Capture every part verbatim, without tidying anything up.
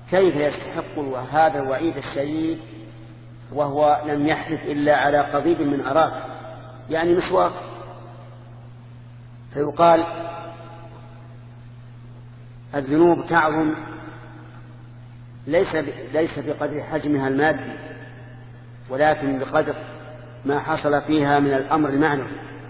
كيف يستحق هذا الوعيد الشديد وهو لم يحلف إلا على قضيب من أراك، يعني مسواك؟ فيقال الذنوب تعظم ليس ليس بقدر حجمها المادي، ولكن بقدر ما حصل فيها من الأمر المعنوي،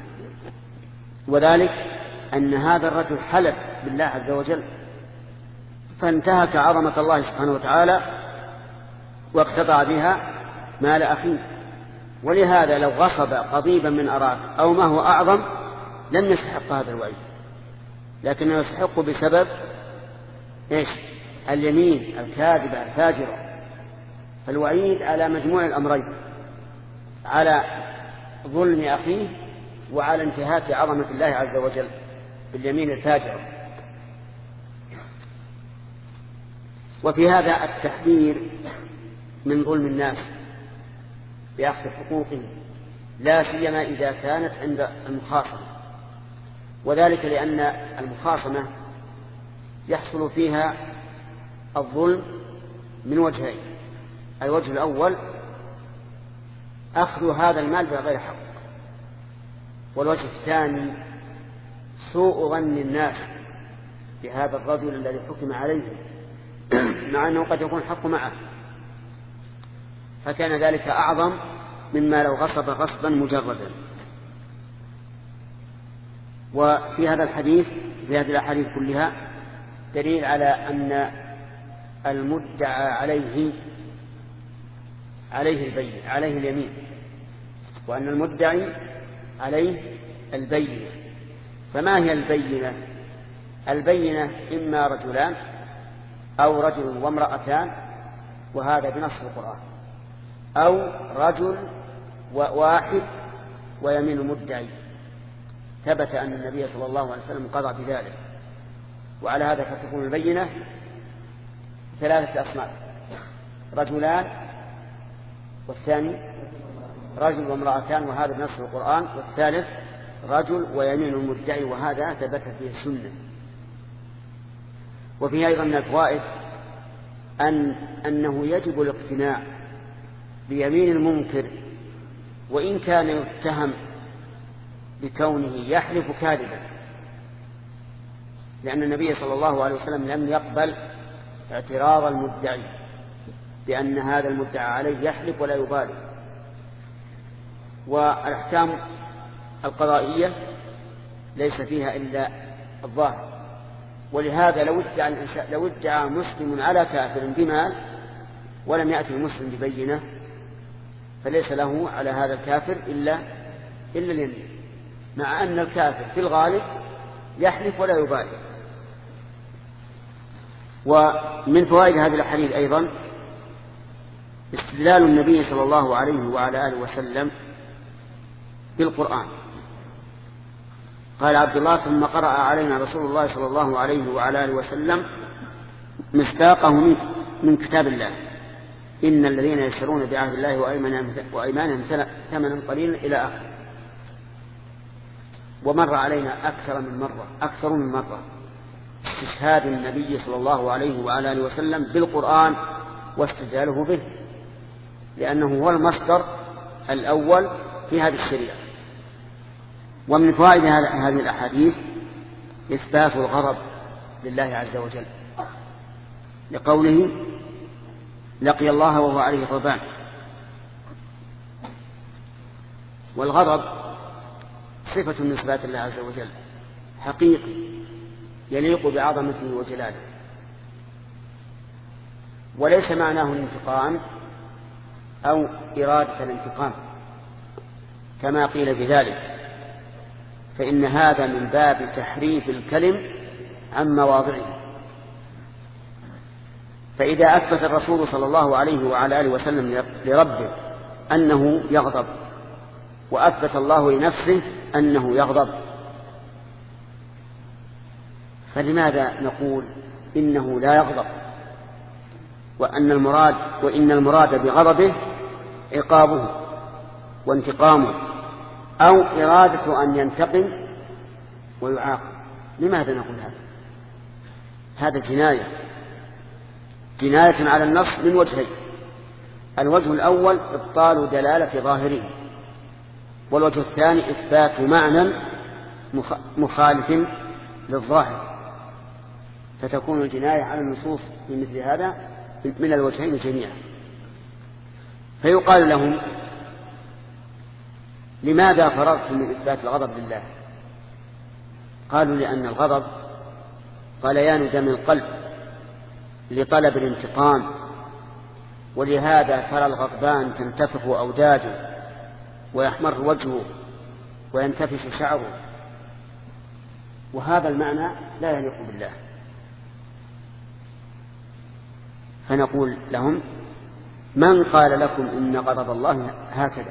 وذلك أن هذا الرجل حلف بالله عز وجل فانتهك عظمة الله سبحانه وتعالى واقتطع بها مال أخيه. ولهذا لو غصب قضيبا من أراك أو ما هو أعظم لم يستحق هذا الوعيد، لكنه يستحق بسبب إيش؟ اليمين الكاذبة الفاجرة. فالوعيد على مجموع الأمرين، على ظلم أخيه وعلى انتهاك عظمة الله عز وجل باليمين الفاجرة. وفي هذا التحذير من ظلم الناس بأخذ حقوقهم، لا سيما إذا كانت عند المخاصمة، وذلك لأن المخاصمة يحصل فيها الظلم من وجهين: الوجه الأول أخذ هذا المال بغير حق، والوجه الثاني سوء ظن الناس بهذا الرجل الذي حكم عليه مع أنه قد يكون الحق معه، فكان ذلك أعظم مما لو غصب غصبا مجردا. وفي هذا الحديث في هذه الأحاديث كلها دليل على أن المدعى عليه عليه البينة عليه اليمين، وأن المدعي عليه البينة. فما هي البينة؟ البينة إما رجلان أو رجل وامرأتان، وهذا بنص القرآن، أو رجل واحد ويمين المدعي. ثبت أن النبي صلى الله عليه وسلم قضى بذلك. وعلى هذا فتكون البينة ثلاثة أصناف: رجلان، والثاني رجل وامرأتان وهذا بنص القرآن، والثالث رجل ويمين المدعي وهذا ثبت فيه السنة. وفيه أيضا من الفوائد أن أنه يجب الاقتناع بيمين المنكر وإن كان يتهم بكونه يحلف كاذبا، لأن النبي صلى الله عليه وسلم لم يقبل اعتراض المدعي بأن هذا المدعى عليه يحلف ولا يبالي. والأحكام القضائية ليس فيها إلا الظاهر، ولهذا لو ادعى, لو ادعى مسلم على كافر بمال ولم يأتي المسلم ببينة فليس له على هذا الكافر إلا, إلا اليمين، مع أن الكافر في الغالب يحلف ولا يبالي. ومن فوائد هذه الحديث أيضا استدلال النبي صلى الله عليه وعلى آله وسلم بالقرآن. قال عبد الله: ثم قرأ علينا رسول الله صلى الله عليه وعلى آله وسلم مصداقه من كتاب الله: إن الذين يشترون بعهد الله وأيمانهم ثمنا قليلا إلى آخره. ومر علينا أكثر من مرة أكثر من مرة استشهاد النبي صلى الله عليه وعلى آله وسلم بالقرآن واستدلاله به، لأنه هو المصدر الأول في هذه الشريعة. ومن فوائد هذه الأحاديث إثبات الغضب لله عز وجل، لقوله: لقي الله وهو عليه غضبان. والغضب صفة من صفات الله عز وجل حقيقي يليق بعظمته وجلاله، وليس معناه الانتقام أو إرادة الانتقام كما قيل بذلك، فإن هذا من باب تحريف الكلم عن مواضعه. فإذا أثبت الرسول صلى الله عليه وعلى آله وسلم لربه أنه يغضب، وأثبت الله لنفسه أنه يغضب، فلماذا نقول إنه لا يغضب وأن المراد وإن المراد بغضبه عقابه وانتقامه أو إرادة أن ينتقم ويعاقب؟ لماذا نقول هذا؟ هذا جناية، جناية على النص من وجهين: الوجه الأول إبطال دلالة ظاهره، والوجه الثاني إثبات معنى مخالف للظاهر، فتكون الجناية على النصوص في مثل هذا من الوجهين جميعا. فيقال لهم: لماذا فررتم من إثبات الغضب لله؟ قالوا: لأن الغضب غليان دم القلب لطلب الانتقام، ولهذا ترى الغضبان تنتفخ أوداجه ويحمر وجهه وينتفش شعره، وهذا المعنى لا يليق بالله. فنقول لهم: من قال لكم إن غضب الله هكذا؟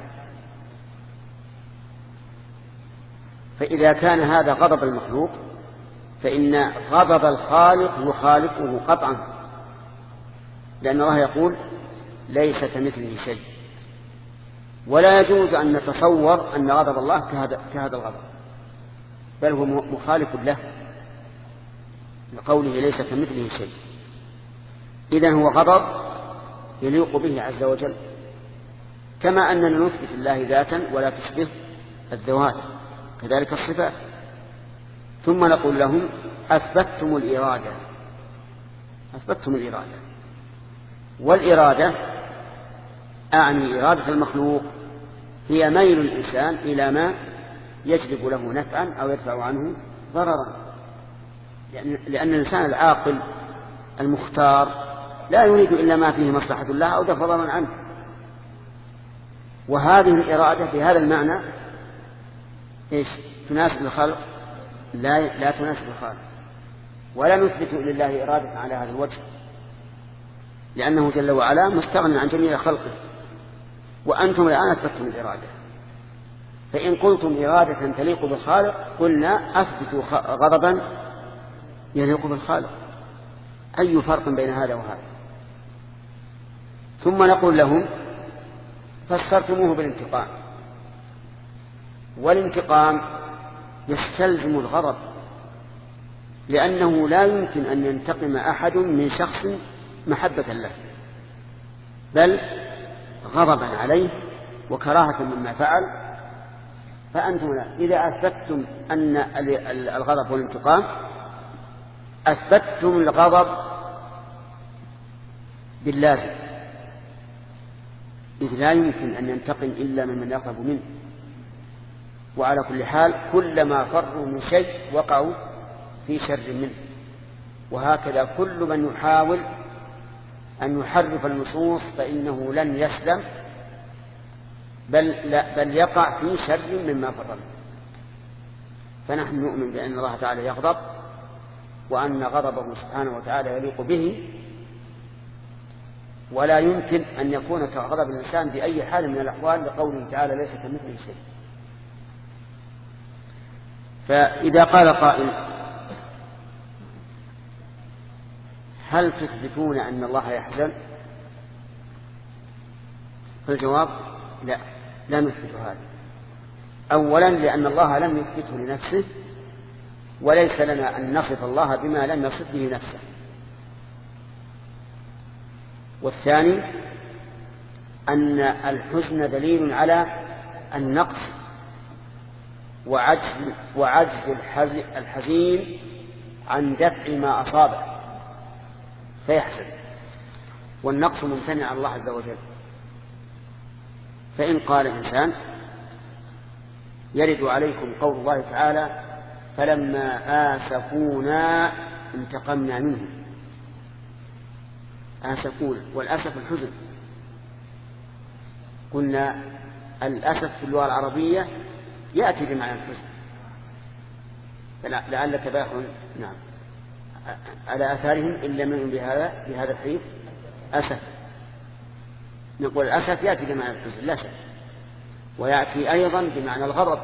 فإذا كان هذا غضب المخلوق فإن غضب الخالق يخالفه قطعا، لأن الله يقول: ليس كمثله شيء. ولا يجوز أن نتصور أن غضب الله كهذا, كهذا الغضب، بل هو مخالف له لقوله ليس كمثله شيء. إذن هو غضب يليق به عز وجل، كما أننا نثبت الله ذاتا ولا تشبه الذوات، كذلك الصفات. ثم نقول لهم: أثبتتم الإرادة أثبتتم الإرادة والإرادة أعني إرادة المخلوق هي ميل الإنسان إلى ما يجلب له نفعا أو يدفع عنه ضررا، لأن الإنسان العاقل المختار لا يريد إلا ما فيه مصلحة الله أو دفع ضررا عنه. وهذه الإرادة بهذا المعنى إيش؟ تناسب الخلق؟ لا, لا تناسب الخالق، ولا نثبت لله إرادة على هذا الوجه، لأنه جل وعلا مستغنى عن جميع خلقه، وأنتم الآن أثبتتم الإرادة. فإن قلتم إرادة تليق بالخالق قلنا: أثبتوا غضبا يليق بالخالق. أي فرق بين هذا وهذا؟ ثم نقول لهم: فسرتموه بالانتقام، والانتقام يستلزم الغضب، لأنه لا يمكن أن ينتقم أحد من شخص محبة له، بل غضبا عليه وكراهة مما فعل. فأنتم إذا أثبتتم أن الغضب والانتقام أثبتتم الغضب باللازم، إذ لا يمكن أن ينتقم إلا ممن يغضب منه. وعلى كل حال كلما فروا من شيء وقعوا في شر منه. وهكذا كل من يحاول أن يحرف النصوص فإنه لن يسلم، بل, لا بل يقع في شر مما فر منه. فنحن نؤمن بأن الله تعالى يغضب، وأن غضبه سبحانه وتعالى يليق به، ولا يمكن أن يكون كغضب الإنسان بأي حال من الأحوال، لقوله تعالى: ليس كمثله شيء. فإذا قال قائل: هل تثبتون أن الله يحزن؟ فالجواب: لا، لا نثبت هذا. أولا لأن الله لم يثبته لنفسه، وليس لنا أن نصف الله بما لم يصف به نفسه. والثاني أن الحزن دليل على النقص وعجز, وعجز الحزين عن دفع ما أصابه فيحزن، والنقص ممتنع عن الله عز وجل. فإن قال الإنسان: يرد عليكم قول الله تعالى: فلما آسفونا انتقمنا منهم. آسفونا، والأسف الحزن. قلنا الأسف في اللغة العربية يأتي بمعنى الحزن، لعلك باخع نعم على آثارهم إن لم يؤمنوا بهذا بهذا الحديث أسف. نقول الأسف يأتي بمعنى الحزن لا شك، ويأتي أيضا بمعنى الغضب،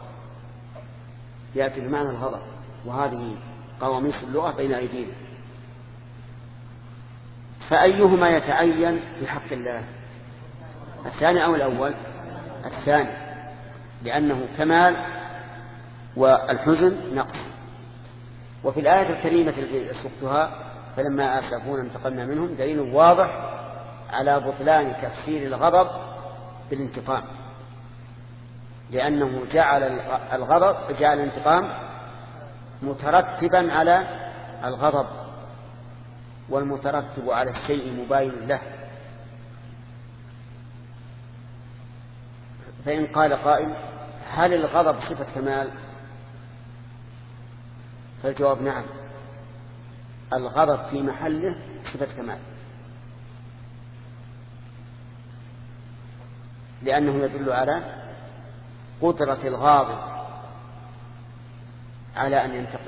يأتي بمعنى الغضب، وهذه قواميس اللغة بين أيدينا. فأيهما يتعين في حق الله، الثاني أو الأول؟ الثاني، لأنه كمال والحزن نقص. وفي الآية الكريمة التي سقتها فلما آسفونا انتقمنا منهم دليل واضح على بطلان تفسير الغضب بالانتقام، لأنه جعل الغضب جعل الانتقام مترتبا على الغضب، والمترتب على الشيء مباين له. فإن قال قائل هل الغضب صفة كمال؟ فالجواب نعم، الغضب في محله صفة كمال، لأنه يدل على قدرة الغاضب على أن ينتقم.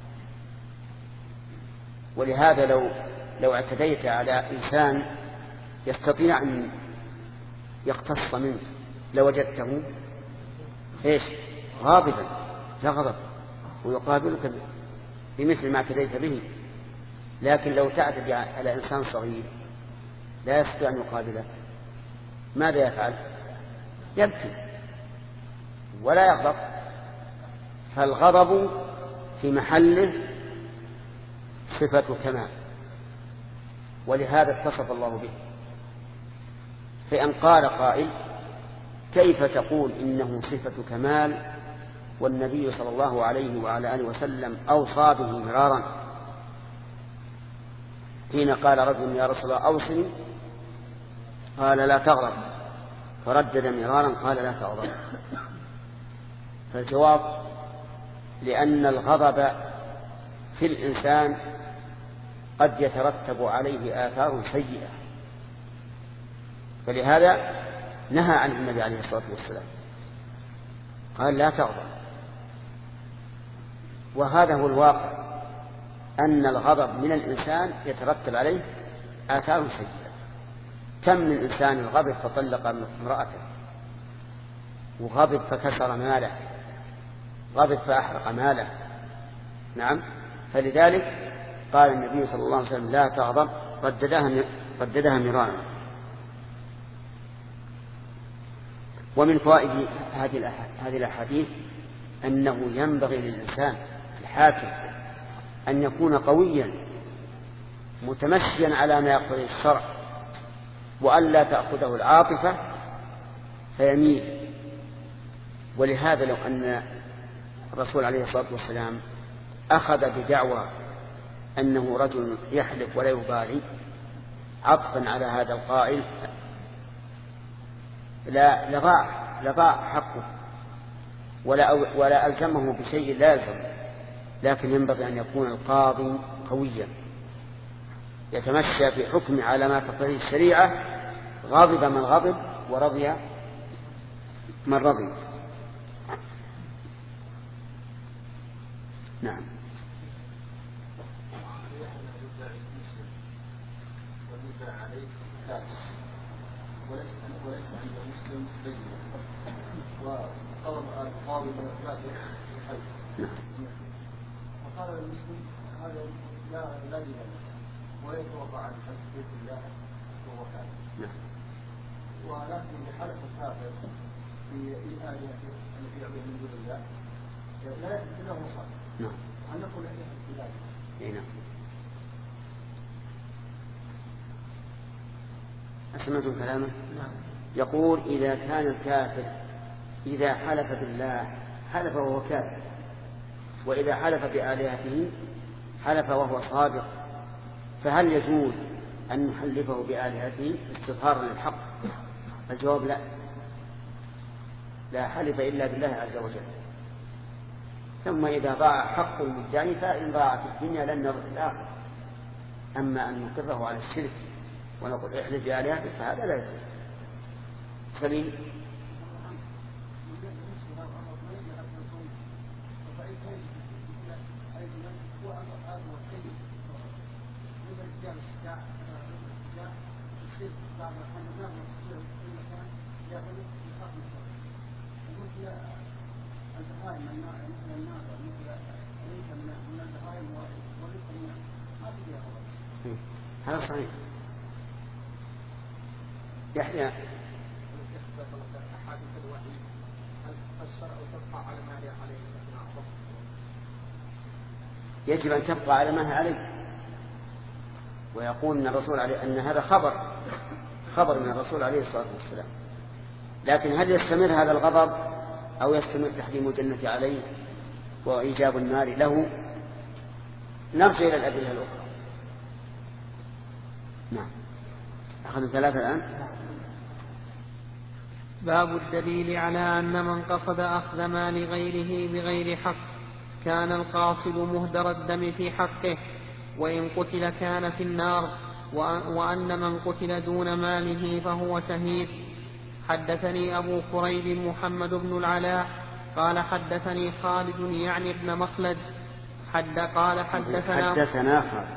ولهذا لو لو اعتديت على إنسان يستطيع أن يقتص منك لوجدته إيش غاضبا لا غضب ويقابلك بمثل ما اعتديت به. لكن لو تعتدي على إنسان صغير لا يستطيع أن يقابله، ماذا يفعل؟ يبكي ولا يغضب. فالغضب في محله صفة كمال، ولهذا اتصف الله به. فإن قال قائل كيف تقول إنه صفة كمال والنبي صلى الله عليه وعلى آله وسلم أوصى به مرارا، حين قال رجل يا رسول الله أوصني قال لا تغضب، فردد مرارا قال لا تغضب. فالجواب لأن الغضب في الإنسان قد يترتب عليه آثار سيئة، فلهذا نهى عنه النبي عليه الصلاة والسلام قال لا تغضب. وهذا هو الواقع، أن الغضب من الإنسان يترتب عليه آثار سيئة. كم من إنسان غضب فطلق امرأته، وغضب فكسر ماله، غضب فأحرق ماله. نعم، فلذلك قال النبي صلى الله عليه وسلم لا تغضب، رددها رددها مرارا. ومن فوائد هذه الأحاديث أنه ينبغي للإنسان الحاكم أن يكون قويا متمشيا على ما يقتضيه الشرع، وأن لا تأخذه العاطفة فيميل. ولهذا لو أن الرسول عليه الصلاة والسلام أخذ بدعوى أنه رجل يحلف ولا يبالي عطفا على هذا القائل لا لضاع لضاع حقه ولا, ولا ألزمه بشيء لا يلزم. لكن ينبغي أن يكون القاضي قويا يتمشى في حكمه على ما تقتضيه الشريعة، غضب من غضب ورضي من رضي. نعم. وليس عند المسلم بينة وقال القاضي من الكافر الحي، فقال المسلم هذا لا لا دين له ويتوقع عن حديث الله وهو كافر. ولكن بحالة الكافر في الآلهة التي يعبد من دون الله لا يحدث له مصالح. أن نقول إحدى نعم. أسمعتم كلامه؟ يقول إذا كان الكافر إذا حلف بالله حلف وهو كافر، وإذا حلف بآلهته حلف وهو صادق، فهل يجوز أن نحلفه بآلهته استظهارا للحق؟ الجواب لا، لا حلف إلا بالله عز وجل. ثم إذا ضاع حق المدعي فإن ضاع في الدنيا لن نرى في الآخر. أما أن نقره على الشرك ونقول احلف بآلهته فهذا لا يجوز. سليم. هذا صحيح. يحيى يجب أن تبقى على ما هي عليه، ويقول أن الرسول عليه أن هذا خبر خبر من الرسول عليه الصلاة والسلام. لكن هل يستمر هذا الغضب أو يستمر تحريم الجنة عليه وإيجاب النار له؟ نرجع إلى الأدلة الأخرى. نعم. أخذنا ثلاثة الآن. باب الدليل على أن من قصد أخذ مال غيره بغير حق كان القاصد مهدر الدم في حقه، وإن قتل كان في النار، وأن من قتل دون ماله فهو شهيد. حدثني أبو كريب محمد بن العلاء قال حدثني خالد يعني ابن مخلد حد قال حدثنا حدثنا خالد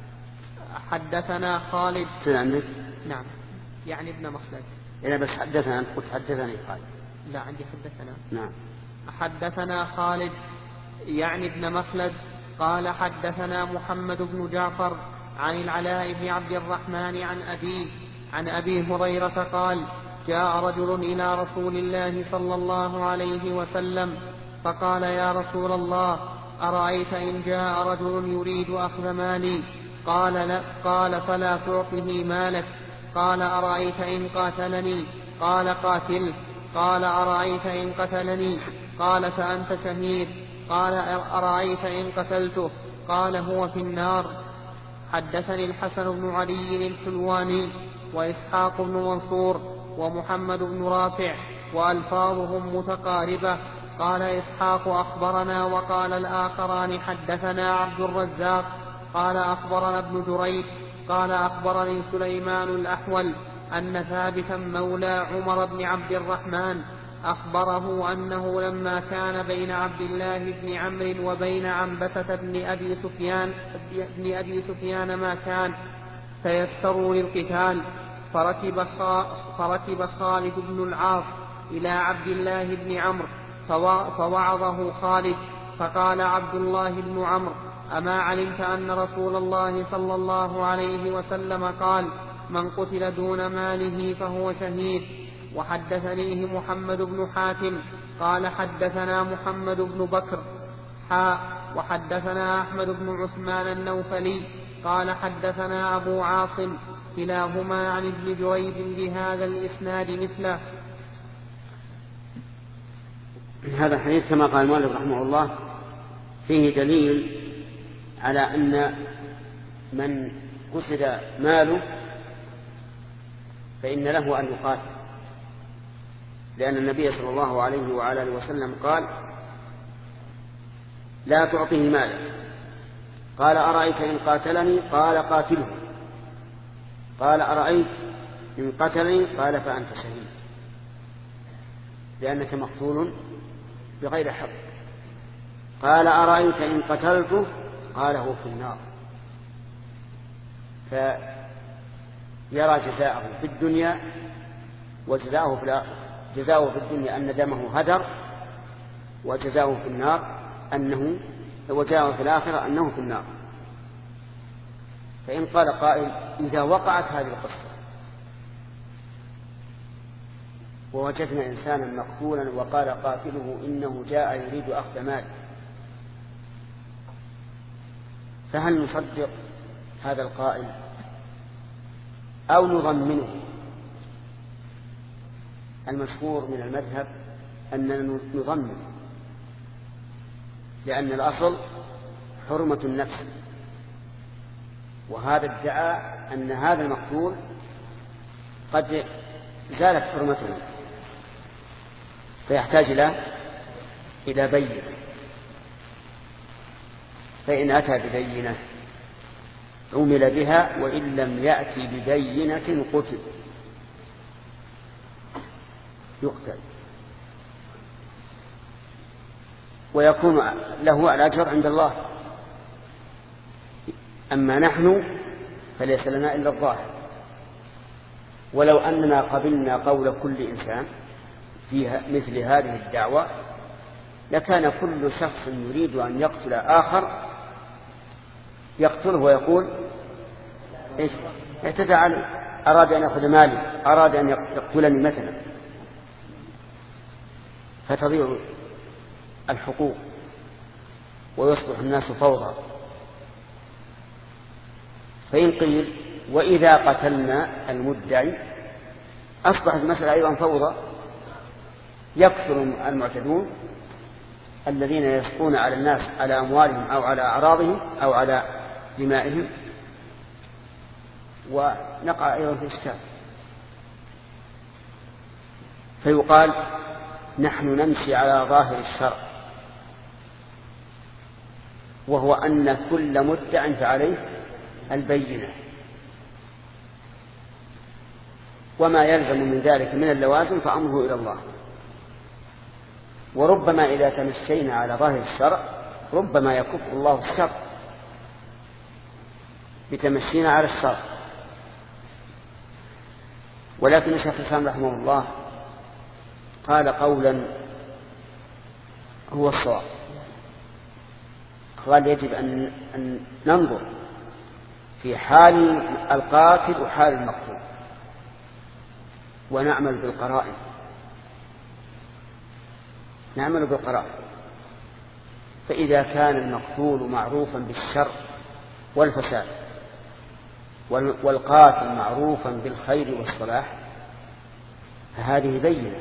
حدثنا خالد عندك؟ نعم يعني ابن مخلد. إذا بس حدثنا، أنت قلت حدثني خالد. لا عندي حدثنا. نعم. حدثنا خالد يعني ابن مخلد قال حدثنا محمد بن جعفر عن العلاء بن عبد الرحمن عن أبيه عن أبي هريرة قال جاء رجل إلى رسول الله صلى الله عليه وسلم فقال يا رسول الله أرأيت إن جاء رجل يريد أخذ مالي؟ قال لا. قال فلا تعطه مالك. قال أرأيت إن قاتلني؟ قال قاتله. قال أرأيت إن قتلني؟ قال فأنت شهيد. قال أرأيت إن قتلته؟ قال هو في النار. حدثني الحسن بن علي الحلواني وإسحاق بن منصور ومحمد بن رافع وألفاظهم متقاربة. قال إسحاق أخبرنا وقال الآخران حدثنا عبد الرزاق قال أخبرنا ابن جريج قال أخبرني سليمان الأحول أن ثابتا مولى عمر بن عبد الرحمن أخبره أنه لما كان بين عبد الله بن عمرو وبين عنبسة بن أبي سفيان بن أبي سفيان ما كان تيسروا للقتال، فركب, فركب خالد بن العاص إلى عبد الله بن عمرو فوعظه خالد، فقال عبد الله بن عمرو أما علمت أن رسول الله صلى الله عليه وسلم قال من قتل دون ماله فهو شهيد. وحدثنيه محمد بن حاتم قال حدثنا محمد بن بكر حاء وحدثنا أحمد بن عثمان النوفلي قال حدثنا أبو عاصم كلاهما عن ابن جريج بهذا الإسناد مثله. هذا الحديث كما قال المؤلف رحمه الله فيه دليل على أن من قصد ماله فإن له أن يقاتل، لأن النبي صلى الله عليه وعلى آله وسلم قال لا تعطيه مالك. قال أرأيت إن قاتلني؟ قال قاتله. قال أرأيت إن قتلني؟ قال فأنت شهيد، لأنك مقتول بغير حق. قال أرأيت إن قتلته؟ قال هو في النار. فيرى جزاءه في الدنيا وجزاءه في الآخرة. جزاؤه في الدنيا أن دمه هدر، وجزاؤه في النار أنه وجزاؤه في الآخرة أنه في النار. فإن قال قائل إذا وقعت هذه القصة ووجدنا إنسانا مقتولا وقال قاتله إنه جاء يريد أخذ مال، فهل نصدق هذا القائل أو نضمنه؟ المشهور من المذهب أننا نضمن، لأن الأصل حرمة النفس، وهذا ادعى أن هذا المقتول قد زالت حرمته، فيحتاج إلى إلى بينة. فإن أتى ببينة عمل بها، وإن لم يأتي ببينة قتل يقتل ويكون له الأجر عند الله. أما نحن فليس لنا إلا الظاهر. ولو أننا قبلنا قول كل إنسان في مثل هذه الدعوة لكان كل شخص يريد أن يقتل آخر يقتله ويقول إيش اعتدى علي، أراد أن يأخذ مالي، أراد أن يقتلني مثلا، فتضيع الحقوق ويصبح الناس فوضى. فإن قيل وإذا قتلنا المدعي أصبحت المسألة أيضا فوضى، يكثر المعتدون الذين يسقون على الناس على أموالهم أو على أعراضهم أو على دمائهم، ونقع أيضا في إشكال. فيقال نحن نمشي على ظاهر الشرع، وهو أن كل مدع فعليه البينة، وما يلزم من ذلك من اللوازم فأمره إلى الله. وربما إذا تمشينا على ظاهر الشرع ربما يكف الله الشر بتمشينا على الشرع. ولكن الشيخ الإسلام رحمه الله قال قولا هو الصواب، قال يجب أن, أن ننظر في حال القاتل وحال المقتول ونعمل بالقرائن، نعمل بالقرائن. فإذا كان المقتول معروفا بالشر والفساد والقاتل معروفا بالخير والصلاح فهذه بينة،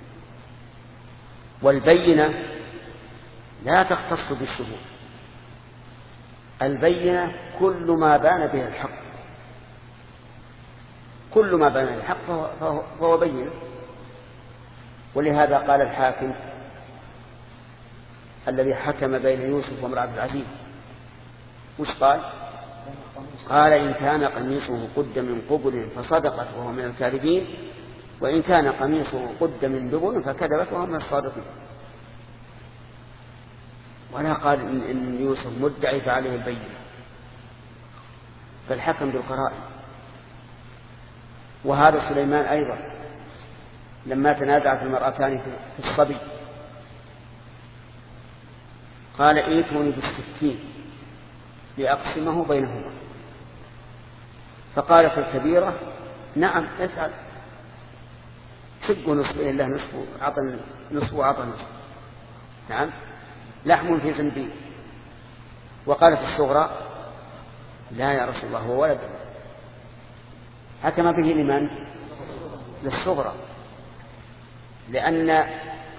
والبينة لا تختص بالشهود، البينة كل ما بان به الحق، كل ما بان به الحق فهو, فهو بينة. ولهذا قال الحاكم الذي حكم بين يوسف وامرأة العزيز وش قال؟ قال إن كان قميصه قد من قبل فصدقت وهو من الكاذبين، وإن كان قميصه قد من دبر فكذبت وهو من الصادقين. ولا قال إن, إن يوسف مدعي فعليه البينة، فالحكم بالقرائن. وهذا سليمان أيضا لما تنازعت المرأتان في الصبي قال ائتوني بالسكين لأقسمه بينهما، فقالت الكبيرة نعم افعل، شقوا نصف لله نصف عطى نصف وعطى نصف، نعم لحم في زنبيل. وقالت الصغرى لا يا رسول الله هو ولد، حكم به لمن؟ للصغرى، لأن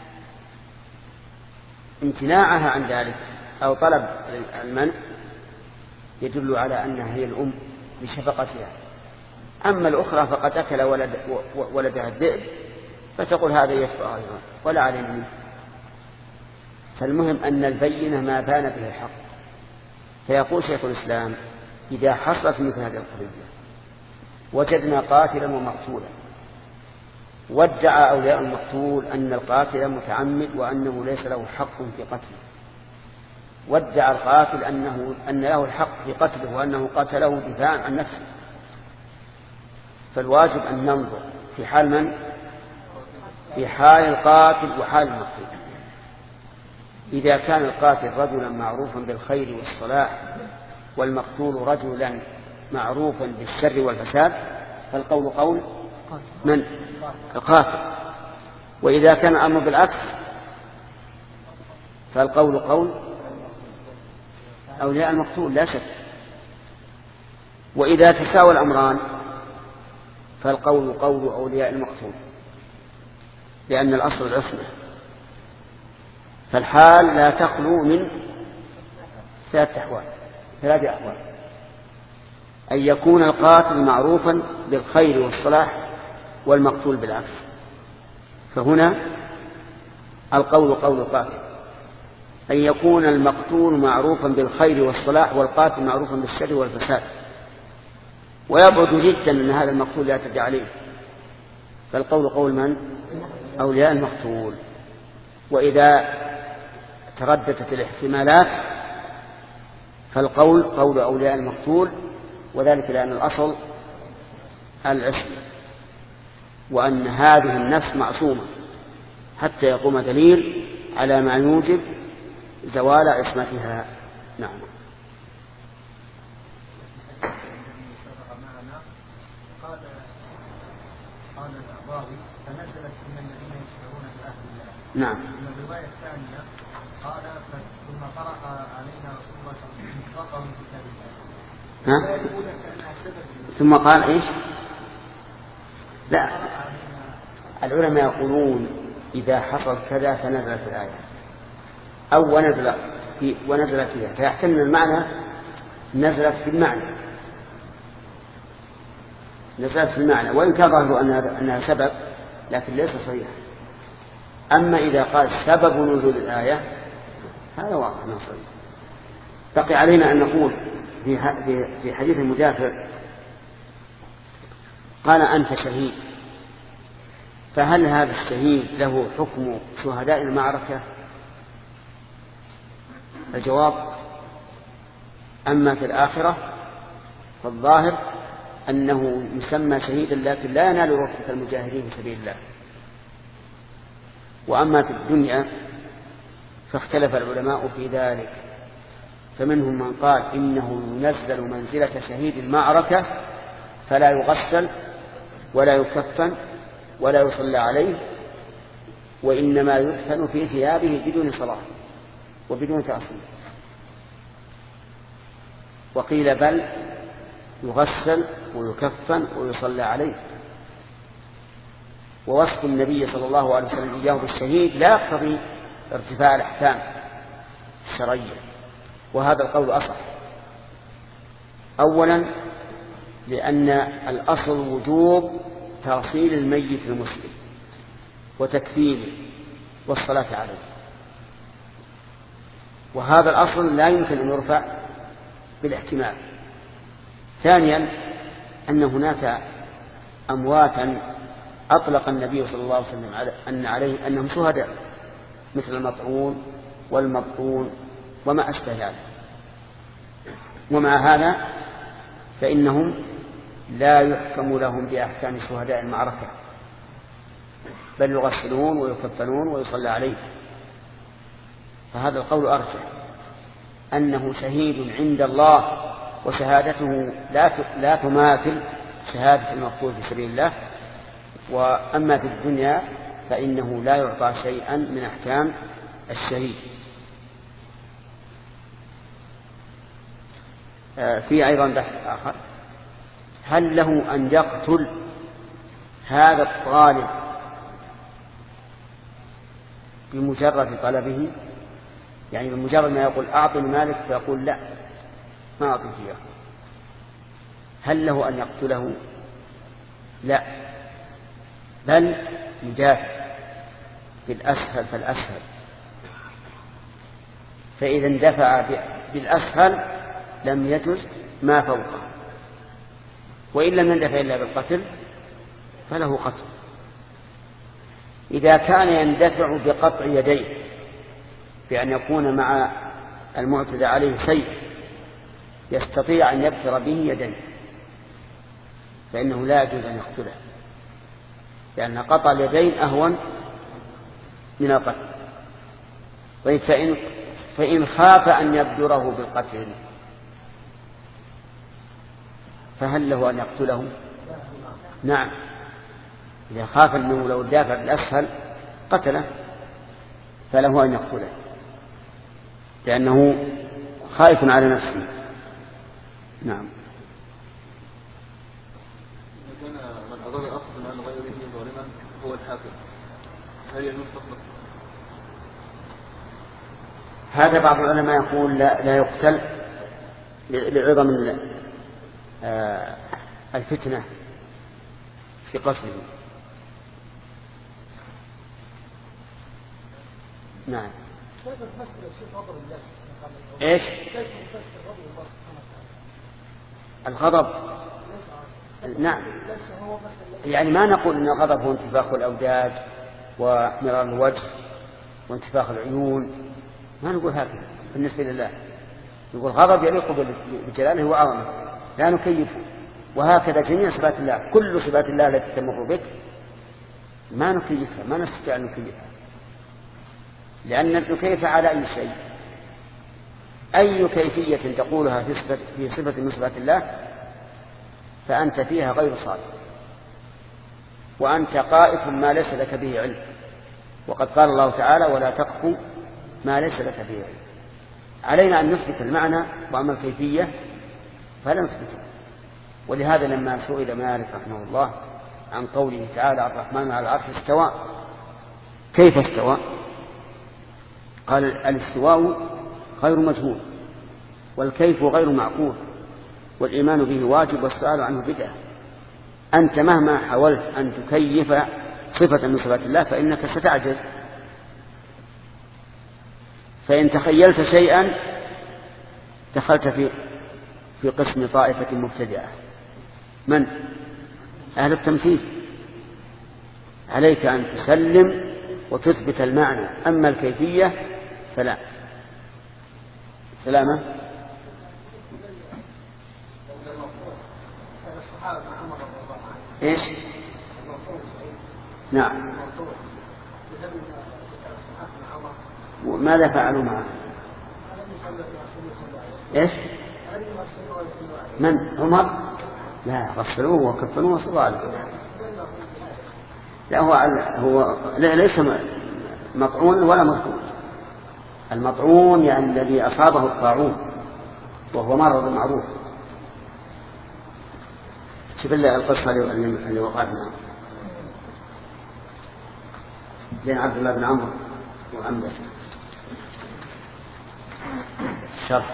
امتناعها عن ذلك أو طلب المنع يدل على أنها هي الأم بشفقتها. أما الأخرى فقد أكل ولد ولدها الذئب فتقول هذا يشفع أيضا ولا علينا منه. فالمهم أن البينة ما بان به الحق. فيقول شيخ الإسلام إذا حصلت مثل هذه القضية وجدنا قاتلا ومقتولا وادعى أولياء المقتول أن القاتل متعمد وأنه ليس له حق في قتله، وادعى القاتل أنه أن له الحق في قتله وأنه قتله دفاعا عن نفسه، فالواجب أن ننظر في حال من؟ في حال القاتل وحال المقتول. إذا كان القاتل رجلا معروفا بالخير والصلاح والمقتول رجلا معروفا بالشر والفساد فالقول قول من؟ القاتل. وإذا كان الأمر بالعكس فالقول قول أولياء المقتول لا شك. وإذا تساوى الأمران فالقول قول أولياء المقتول، لأن الأصل العصمة. فالحال لا تخلو من ثلاث أحوال ثلاث أحوال أن يكون القاتل معروفا بالخير والصلاح والمقتول بالعكس، فهنا القول قول القاتل. أن يكون المقتول معروفا بالخير والصلاح والقاتل معروفا بالشر والفساد، ويبعد جدا أن هذا المقتول لا يعتدي عليه، فالقول قول من؟ أولياء المقتول. وإذا ترددت الاحتمالات فالقول قول أولياء المقتول، وذلك لأن الأصل العصمة، وأن هذه النفس معصومة حتى يقوم دليل على ما يوجب زوال عصمتها. نعم. قال قال الأعرابي فنزلت من الذين يشفعون بأهل الله. نعم. من الرواية الثانية قال ثم قرأ علينا رسول الله صلى الله عليه وسلم من كتاب الله ها؟ ثم قال إيش؟ لا، العلماء يقولون إذا حصل كذا فنزلت الآية أو ونزل في ونزل فيها، فيحتمل المعنى نزلت في المعنى نزلت في المعنى وإن كان ظاهر أنها سبب لكن ليس صحيحا. أما إذا قال سبب نزول الآية هذا واضح أنه صحيح. بقي علينا أن نقول في حديث المجافر قال أنت شهيد، فهل هذا الشهيد له حكم شهداء المعركة؟ الجواب أما في الآخرة فالظاهر أنه يسمى شهيدا لكن لا ينال رتبة المجاهدين في سبيل الله. وأما في الدنيا فاختلف العلماء في ذلك، فمنهم من قال إنه ينزل منزلة شهيد المعركة فلا يغسل ولا يكفن ولا يصلى عليه، وإنما يدفن في ثيابه بدون صلاة وبدون تعصيب. وقيل بل يغسل ويكفن ويصلى عليه. ووصف النبي صلى الله عليه وسلم إياه بالشهيد لا يقتضي ارتفاع الأحكام الشرعية، وهذا القول أصح. أولا لأن الأصل وجوب تغسيل الميت المسلم وتكفينه والصلاة عليه، وهذا الأصل لا يمكن أن يرفع بالاحتمال. ثانيا أن هناك أمواتا أطلق النبي صلى الله عليه وسلم على أن عليه أنهم شهداء مثل المطعون والمبطون وما أشبه ذلك، ومع هذا فإنهم لا يحكم لهم بأحكام شهداء المعركة، بل يغسلون ويكفنون ويصلى عليه. فهذا القول أرجح أنه شهيد عند الله، وشهادته لا تماثل شهادة المقتول في سبيل الله. وأما في الدنيا فإنه لا يعطى شيئا من أحكام الشهيد. في أيضا بحث آخر، هل له أن يقتل هذا الطالب بمجرد طلبه؟ يعني بمجرد ما يقول أعطني مالك فيقول لا ما أعطيك إياه، هل له أن يقتله؟ لا، بل يدافع بالأسهل فالأسهل، فإذا اندفع بالأسهل لم يجز ما فوقه، وإن لم يندفع إلا بالقتل فله قتل. إذا كان يندفع بقطع يديه بأن يكون مع المعتدى عليه سيف يستطيع أن يبتر به يديه فإنه لا يجوز أن يقتله، لأن قطع اليدين أهون من القتل. فإن, فإن خاف أن يبدره بالقتل فهل له أن يقتله؟ نعم، إذا خاف أنه لو دافع بالأسهل قتله فله أن يقتله، لأنه خائف على نفسه. نعم. كان من أضر أخذ عن غيره ظالما هو الحاكم، هل يجوز قتله؟ هذا بعض العلماء يقول لا, لا يقتل لعظم الفتنة في قتله. نعم. ايش الغضب؟ نعم، يعني ما نقول ان الغضب هو انتفاخ الاوداج ومرار الوجه وانتفاخ العيون، ما نقول هكذا بالنسبة لله. نقول غضب يليق بجلاله وعظمته لا نكيفه، وهكذا جميع صفات الله، كل صفات الله التي تمر بك ما نكيفها، ما نستطيع أن نكيفها، لأن نكيف على أي شيء. أي كيفية تقولها في صفة, في صفة من صفات الله فأنت فيها غير صادق، وأنت قائف ما ليس لك به علم. وقد قال الله تعالى ولا تقف ما ليس لك به علم. علينا أن نثبت المعنى، وأما الكيفية فلا نثبته. ولهذا لما سئل مالك رحمه الله عن قوله تعالى الرحمن على العرش استوى كيف استوى؟ قال الاستواء غير مجهول والكيف غير معقول والإيمان به واجب والسؤال عنه بدعة. أنت مهما حاولت أن تكيف صفة من صفات الله فإنك ستعجز. فإن تخيلت شيئا دخلت في في قسم طائفة مبتدعة. من؟ أهل التمثيل. عليك أن تسلم وتثبت المعنى، أما الكيفية فلا. سلامة. إيش؟ نعم. وماذا فعلوا معه؟ إيش؟ من؟ عمر؟ لا، غسلوه وكفنوه وصلوا عليه. لا هو هو ليس مطعون ولا مطعون. المطعون يعني الذي أصابه الطاعون وهو مرض معروف. شوف القصة اللي وقعت معه بين عبد الله بن عمرو وعنبسة. شرح.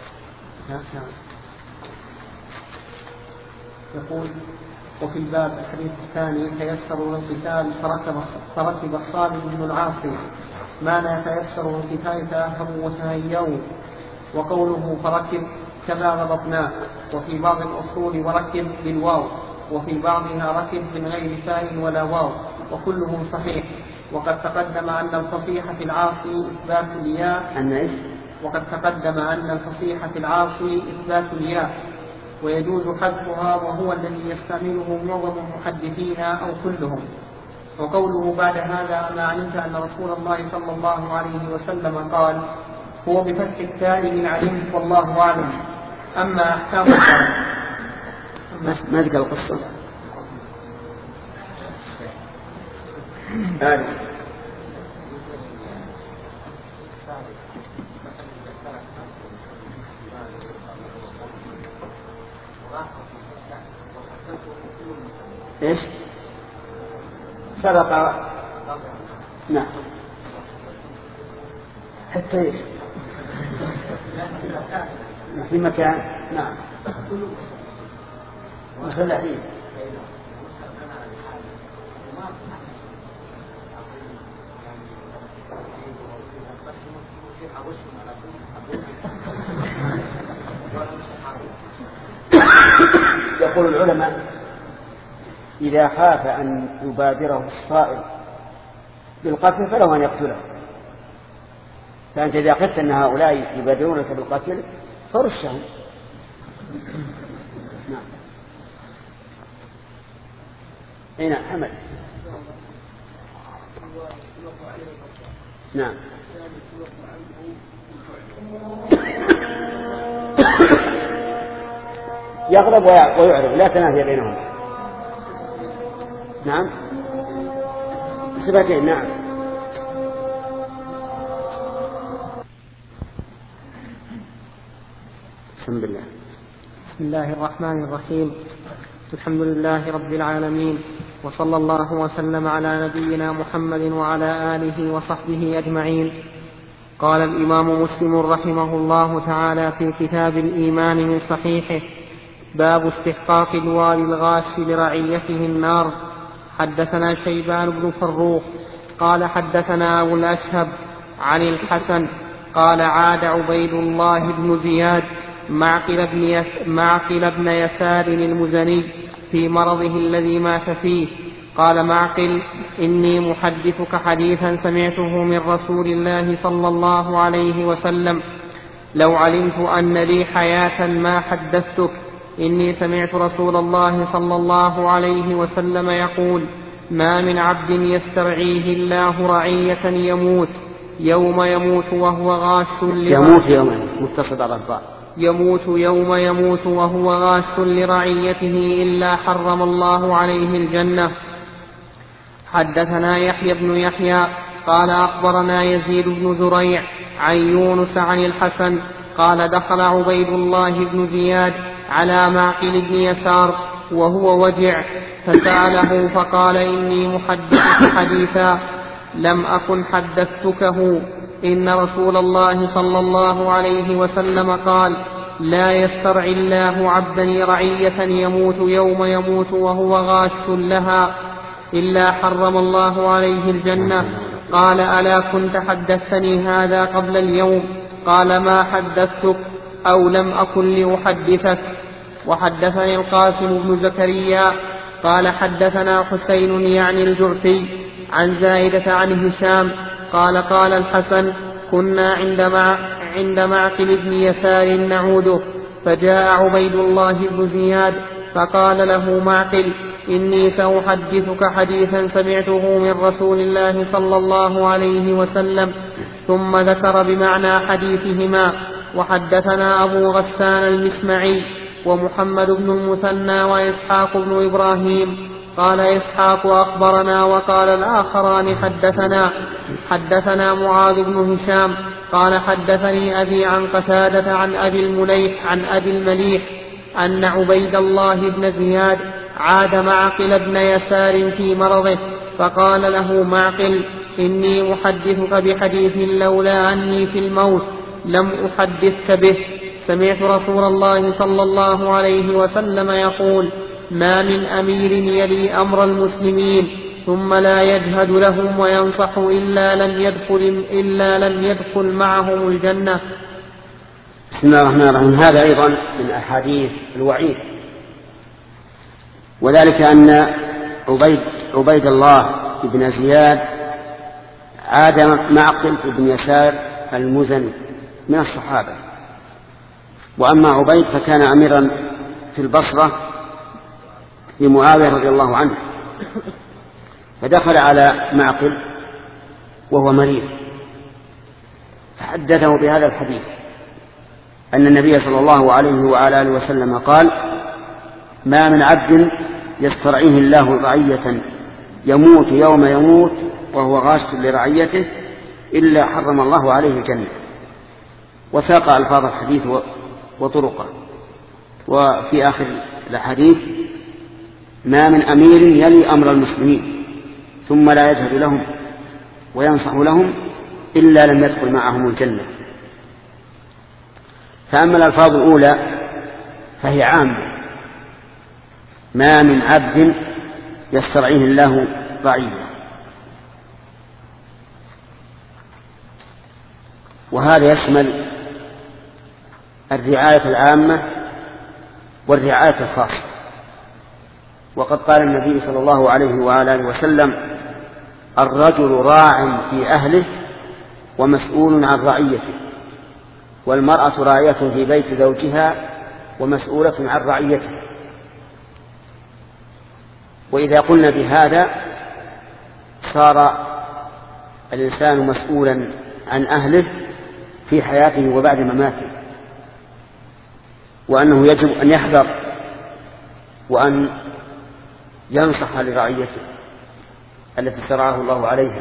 يقول: وفي الباب الحديث الثاني تيسروا للقتال فركب, فركب الصالح بن العاصي. معنى تيسروا للقتال تأهبوا وتهيئوا، وقوله فركب كما ضبطناه. وفي بعض الأصول وركب بالواو، وفي بعضها ركب من غير فاء ولا واو، وكله صحيح. وقد تقدم أن الفصيح في العاصي إثبات الياء أن إيش؟ وقد تقدم أن الفصيح في العاصي إثبات الياء ويجوز حذفها، وهو الذي يستعمله معظم المحدثين أو كلهم. وقوله بعد هذا: ما علمت أن رسول الله صلى الله عليه وسلم قال، هو بفتح التاء من علمت والله أعلم. أما أحكام ما ذكر القصة. آه. إيش؟ سبق. نعم. حتى إيش؟ في مكان. نعم. وصل فيه. يقول العلماء: إذا خاف أن يبادره الصائل بالقتل فله أن يقتله. فأنت إذا خفت أن هؤلاء يبادرونك بالقتل فرشهم. نعم. أين حمد؟ نعم. يغضب ويعرض، لا تنافي بينهم. نعم. صفتين. نعم. بسم الله. بسم الله الرحمن الرحيم. الحمد لله رب العالمين، وصلى الله وسلم على نبينا محمد وعلى آله وصحبه أجمعين. قال الإمام مسلم رحمه الله تعالى في كتاب الإيمان من صحيحه: باب استحقاق الوالي الغاش لرعيته النار. حدثنا شيبان بن فروخ قال حدثنا أبو الأشهب عن الحسن قال: عاد عبيد الله بن زياد معقل بن, يس معقل بن يسار المزني في مرضه الذي مات فيه. قال معقل: إني محدثك حديثا سمعته من رسول الله صلى الله عليه وسلم، لو علمت أن لي حياة ما حدثتك. إني سمعت رسول الله صلى الله عليه وسلم يقول: ما من عبد يسترعيه الله رعية يموت يوم يموت وهو غاش يموت يوم متصل على الضاء يموت يوم يموت وهو غاش لرعيته إلا حرم الله عليه الجنة. حدثنا يحيى بن يحيى قال أخبرنا يزيد بن زريع عن يونس عن الحسن قال: دخل عبيد الله بن زياد على معقل بن يسار وهو وجع، فسأله فقال: إني محدثك حديثا لم أكن حدثتكه، إن رسول الله صلى الله عليه وسلم قال: لا يسترعي الله عبدا لرعية يموت يوم يموت وهو غاش لها إلا حرم الله عليه الجنة. قال: ألا كنت حدثتني هذا قبل اليوم؟ قال: ما حدثتك أو لم أكن لأحدثك. وحدثني القاسم بن زكريا قال: حدثنا حسين يعني الجعفي عن زائدة عن هشام قال: قال الحسن: كنا عند, مع عند معقل بن يسار نعوده، فجاء عبيد الله بن زياد فقال له معقل: إني سأحدثك حديثا سمعته من رسول الله صلى الله عليه وسلم، ثم ذكر بمعنى حديثهما. وحدثنا أبو غسان المسمعي ومحمد بن المثنى وإسحاق بن إبراهيم. قال إسحاق: أخبرنا. وقال الآخران: حدثنا حدثنا معاذ بن هشام قال: حدثني أبي عن قتادة عن أبي المليح عن أبي المليح أن عبيد الله بن زياد عاد معقل بن يسار في مرضه، فقال له معقل: إني أحدثك بحديث لولا أني في الموت لم أحدثك به. سمعت رسول الله صلى الله عليه وسلم يقول: ما من أمير يلي أمر المسلمين ثم لا يجهد لهم وينصح إلا لم يدخل, إلا لم يدخل معهم الجنة. بسم الله الرحمن الرحيم. هذا أيضا من أحاديث الوعيد، وذلك أن عبيد, عبيد الله بن زياد عاد معقل بن يسار المزني من الصحابة، وأما عبيد فكان أميرا في البصرة لمعاوية رضي الله عنه، فدخل على معقل وهو مريض فحدثه بهذا الحديث أن النبي صلى الله عليه وعلى آله وسلم قال: ما من عبد يسترعيه الله رعية يموت يوم يموت وهو غاش لرعيته إلا حرم الله عليه الجنة. وساق ألفاظ الحديث وطرقه. وفي آخر الحديث: ما من أمير يلي أمر المسلمين ثم لا يجهد لهم وينصح لهم إلا لم يدخل معهم الجنة. فأما الألفاظ الأولى فهي عامة: ما من عبد يسترعيه الله رعية، وهذا يشمل الرعاية العامة والرعاية الخاصة. وقد قال النبي صلى الله عليه وآله وسلم: الرجل راع في أهله ومسؤول عن رعيته، والمرأة راعية في بيت زوجها ومسؤولة عن رعيته. وإذا قلنا بهذا صار الإنسان مسؤولا عن أهله في حياته وبعد مماته، وأنه يجب أن يحذر وأن ينصح لرعيته التي استرعاه الله عليها.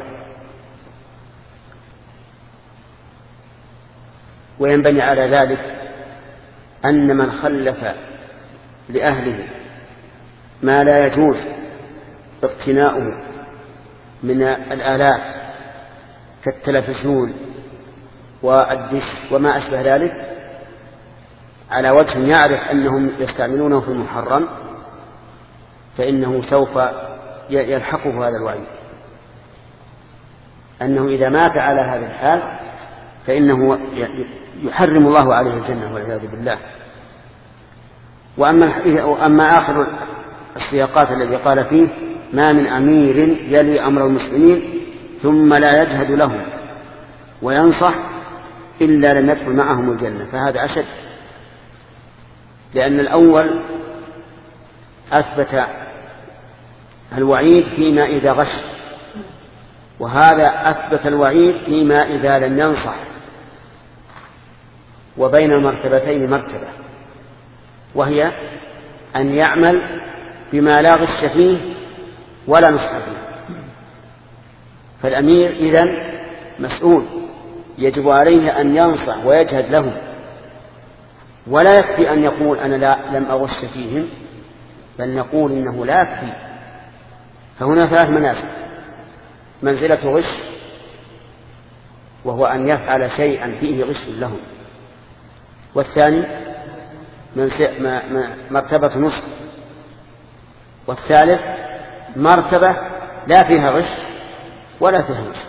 وينبني على ذلك أن من خلف لأهله ما لا يجوز اقتناؤه من الآلات كالتلفزيون والدش وما أشبه ذلك على وجه يعرف أنهم يستعملونه في المحرم، فإنه سوف يلحقه هذا الوعيد، أنه إذا مات على هذا الحال فإنه يحرم الله عليه الجنة والعياذ بالله. وأما, وأما آخر السياقات الذي قال فيه: ما من أمير يلي أمر المسلمين ثم لا يجهد لهم وينصح إلا لم يدخل معهم الجنة، فهذا أشد، لأن الأول أثبت الوعيد فيما إذا غش، وهذا أثبت الوعيد فيما إذا لم ينصح. وبين المرتبتين مرتبة، وهي أن يعمل بما لا غش فيه ولا نصح فيه. فالأمير إذن مسؤول، يجب عليه أن ينصح ويجهد لهم ولا يكفي أن يقول أنا لا لم أغش فيهم، بل نقول إنه لا يكفي. فهنا ثلاث منازل: منزلة غش وهو أن يفعل شيئا فيه غش لهم، والثاني مرتبة نصح، والثالث مرتبة لا فيها غش ولا فيها نصح،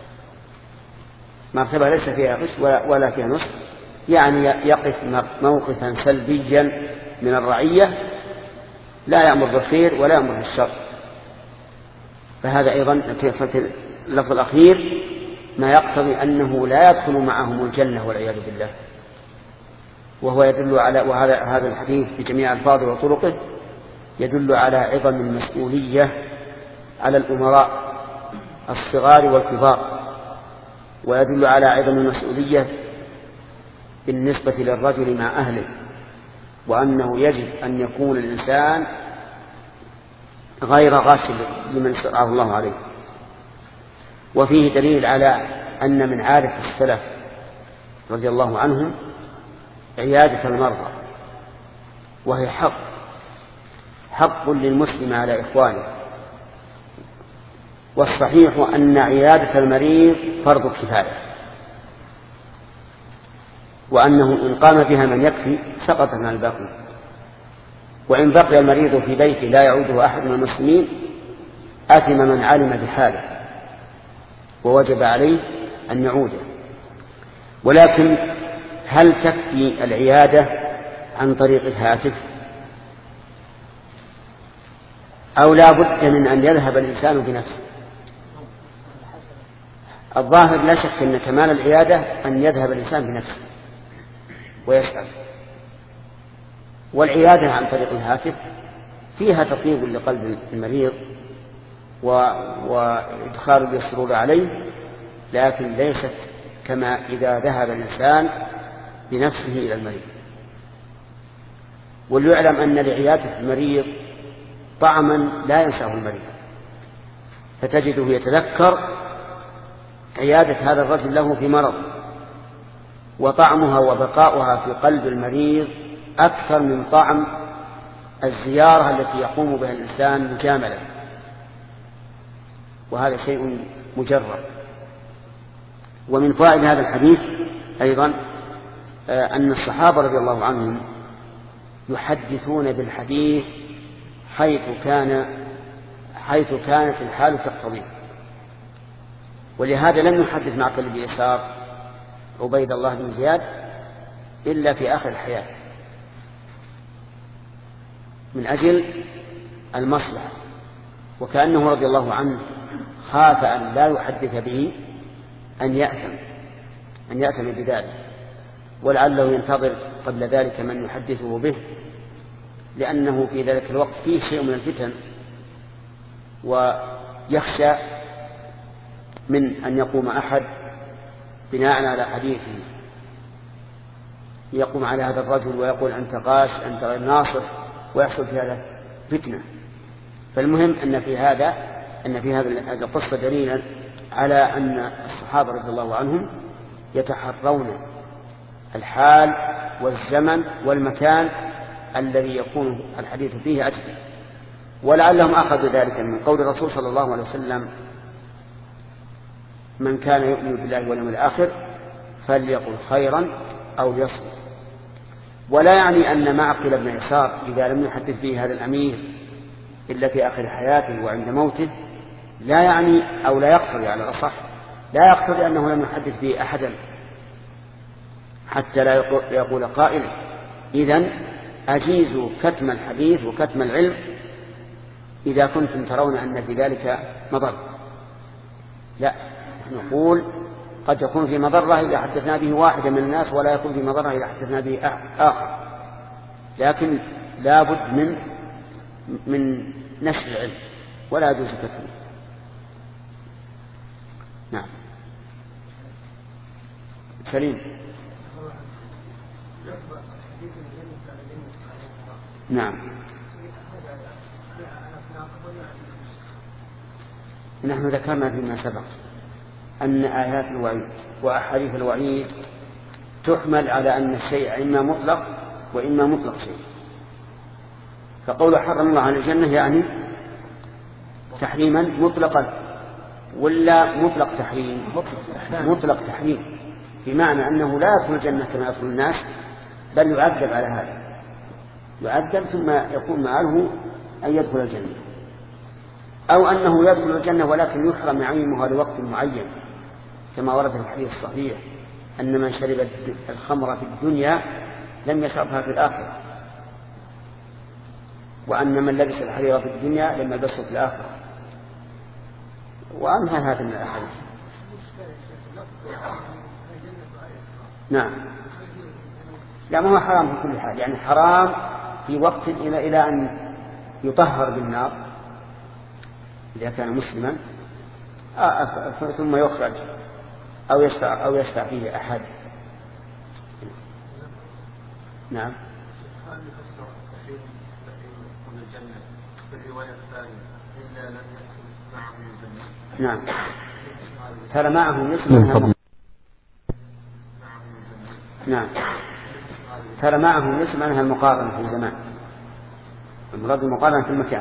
مرتبة ليس فيها غش ولا فيها نصح، يعني يقف موقفا سلبيا من الرعية، لا يأمر بالخير ولا يأمر بالشر. فهذا أيضا في اللفظ الأخير ما يقتضي أنه لا يدخل معهم الجنة والعياذ بالله. وهو يدل على وهذا هذا الحديث بجميع ألفاظه وطرقه يدل على عظم المسؤولية على الأمراء الصغار والكبار، ويدل على عظم المسؤولية بالنسبة للرجل مع أهله، وأنه يجب أن يكون الإنسان غير غاش لمن استرعاه الله عليه. وفيه دليل على أن من عادة السلف رضي الله عنهم عيادة المرضى، وهي حق حق للمسلم على إخوانه. والصحيح أن عيادة المريض فرض كفاية، وأنه إن قام بها من يكفي سقطت عن الباقي، وإن بقي المريض في بيته لا يعوده أحد من المسلمين أثم من علم بحاله ووجب عليه أن يعوده. ولكن هل تكفي العيادة عن طريق الهاتف، أو لا بد من أن يذهب الإنسان بنفسه؟ الظاهر لا شك أن كمال العيادة أن يذهب الإنسان بنفسه ويسأل. والعيادة عن طريق الهاتف فيها تطيب لقلب المريض وإدخال السرور عليه، لكن ليست كما إذا ذهب الإنسان بنفسه إلى المريض. وليعلم أن لعيادة المريض طعما لا ينساه المريض، فتجده يتذكر عيادة هذا الرجل له في مرض، وطعمها وبقاؤها في قلب المريض أكثر من طعم الزيارة التي يقوم بها الإنسان مجاملة، وهذا شيء مجرد. ومن فوائد هذا الحديث أيضا أن الصحابة رضي الله عنهم يحدثون بالحديث حيث كان حيث كانت الحال تقتضيه، ولهذا لم يحدث معقل بن يسار عبيد الله بن زياد إلا في آخر الحياة من أجل المصلحة، وكأنه رضي الله عنه خاف أن لا يحدث به أن يأثم أن يأثم بذلك، ولعله ينتظر قبل ذلك من يحدثه به، لأنه في ذلك الوقت فيه شيء من الفتن، ويخشى من أن يقوم أحد بناء على حديثه يقوم على هذا الرجل ويقول أنت غاش أنت غير ناصح، ويحصل في هذا فتنة. فالمهم أن في هذا أن في هذه القصة دليلا على أن الصحابة رضي الله عنهم يتحرون الحال والزمن والمكان الذي يكون الحديث فيه أجل. ولعلهم أخذوا ذلك من قول الرسول صلى الله عليه وسلم من كان يؤمن بالله واليوم الآخر فليقل خيرا أو ليصمت. ولا يعني أن معقل بن يسار إذا لم يحدث به هذا الأمير إلا في آخر حياته وعند موته لا يعني أو لا يقتضي على الأصح لا يقتضي أنه لم يحدث به أحدا، حتى لا يقول قائل إذن أجيزوا كتم الحديث وكتم العلم إذا كنتم ترون أن في ذلك مضر. لا، نقول قد يكون في مضرة إذا حدثنا به واحدا من الناس، ولا يكون في مضرة إذا حدثنا به آخر، لكن لا بد من من نشر العلم ولا يجوز كتمه. نعم سليم. نعم نحن ذكرنا فيما سبق أن آيات الوعيد وأحاديث الوعيد تحمل على أن الشيء إما مطلق وإما مطلق شيء. فقول حرم الله على الجنة يعني تحريما مطلقا ولا مطلق تحريم؟ مطلق تحريم، بمعنى أنه لا يدخل الجنة كما يدخل الناس، بل يعذب على هذا، يعذب ثم يكون معه أن يدخل الجنة، أو أنه يدخل الجنة ولكن يحرم نعيمها لوقت معين، كما ورد في الحديث الصحيح أن من شرب الخمر في الدنيا لم يشربها في الآخرة، وأن من لبس الحرير في الدنيا لم يلبسه في الآخرة، وأمثال هذا من الأحاديث. نعم، لا ما هو حرام في كل حال، يعني حرام في وقت إلى إلى أن يطهر بالنار إذا كان مسلما ثم يخرج أو يشفع أو يشفع فيه أحد. نعم. هل يفسر كثير من الجنة في الرواية الثانية إلا لم يكن معه الجنة؟ نعم، ترى معه نسبة. نعم، ترى معه نسبة أنها المقارنة في الزمان، المراد المقارنة في المكان.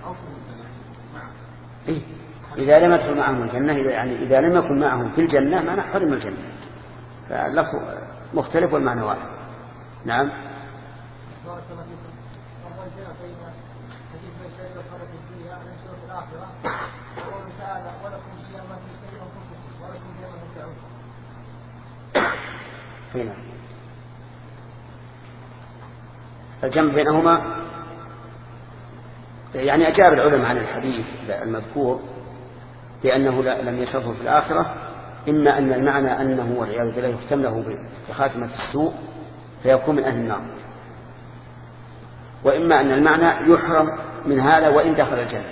إيه؟ إذا لم يدخل معهم الجنة، يعني إذا لم يكن معهم في الجنة معنى حرم الجنة، فاللفظ مختلف والمعنى واحد. نعم. فينا الجمع بينهما، يعني أجاب العلماء عن الحديث المذكور بأنه لم يشرفه في الآخرة، إما أن المعنى أنه والعياذ بالله يختم له بخاتمة السوء فيكون من أهل النار، وإما أن المعنى يحرم من هذا وإن دخل الجنة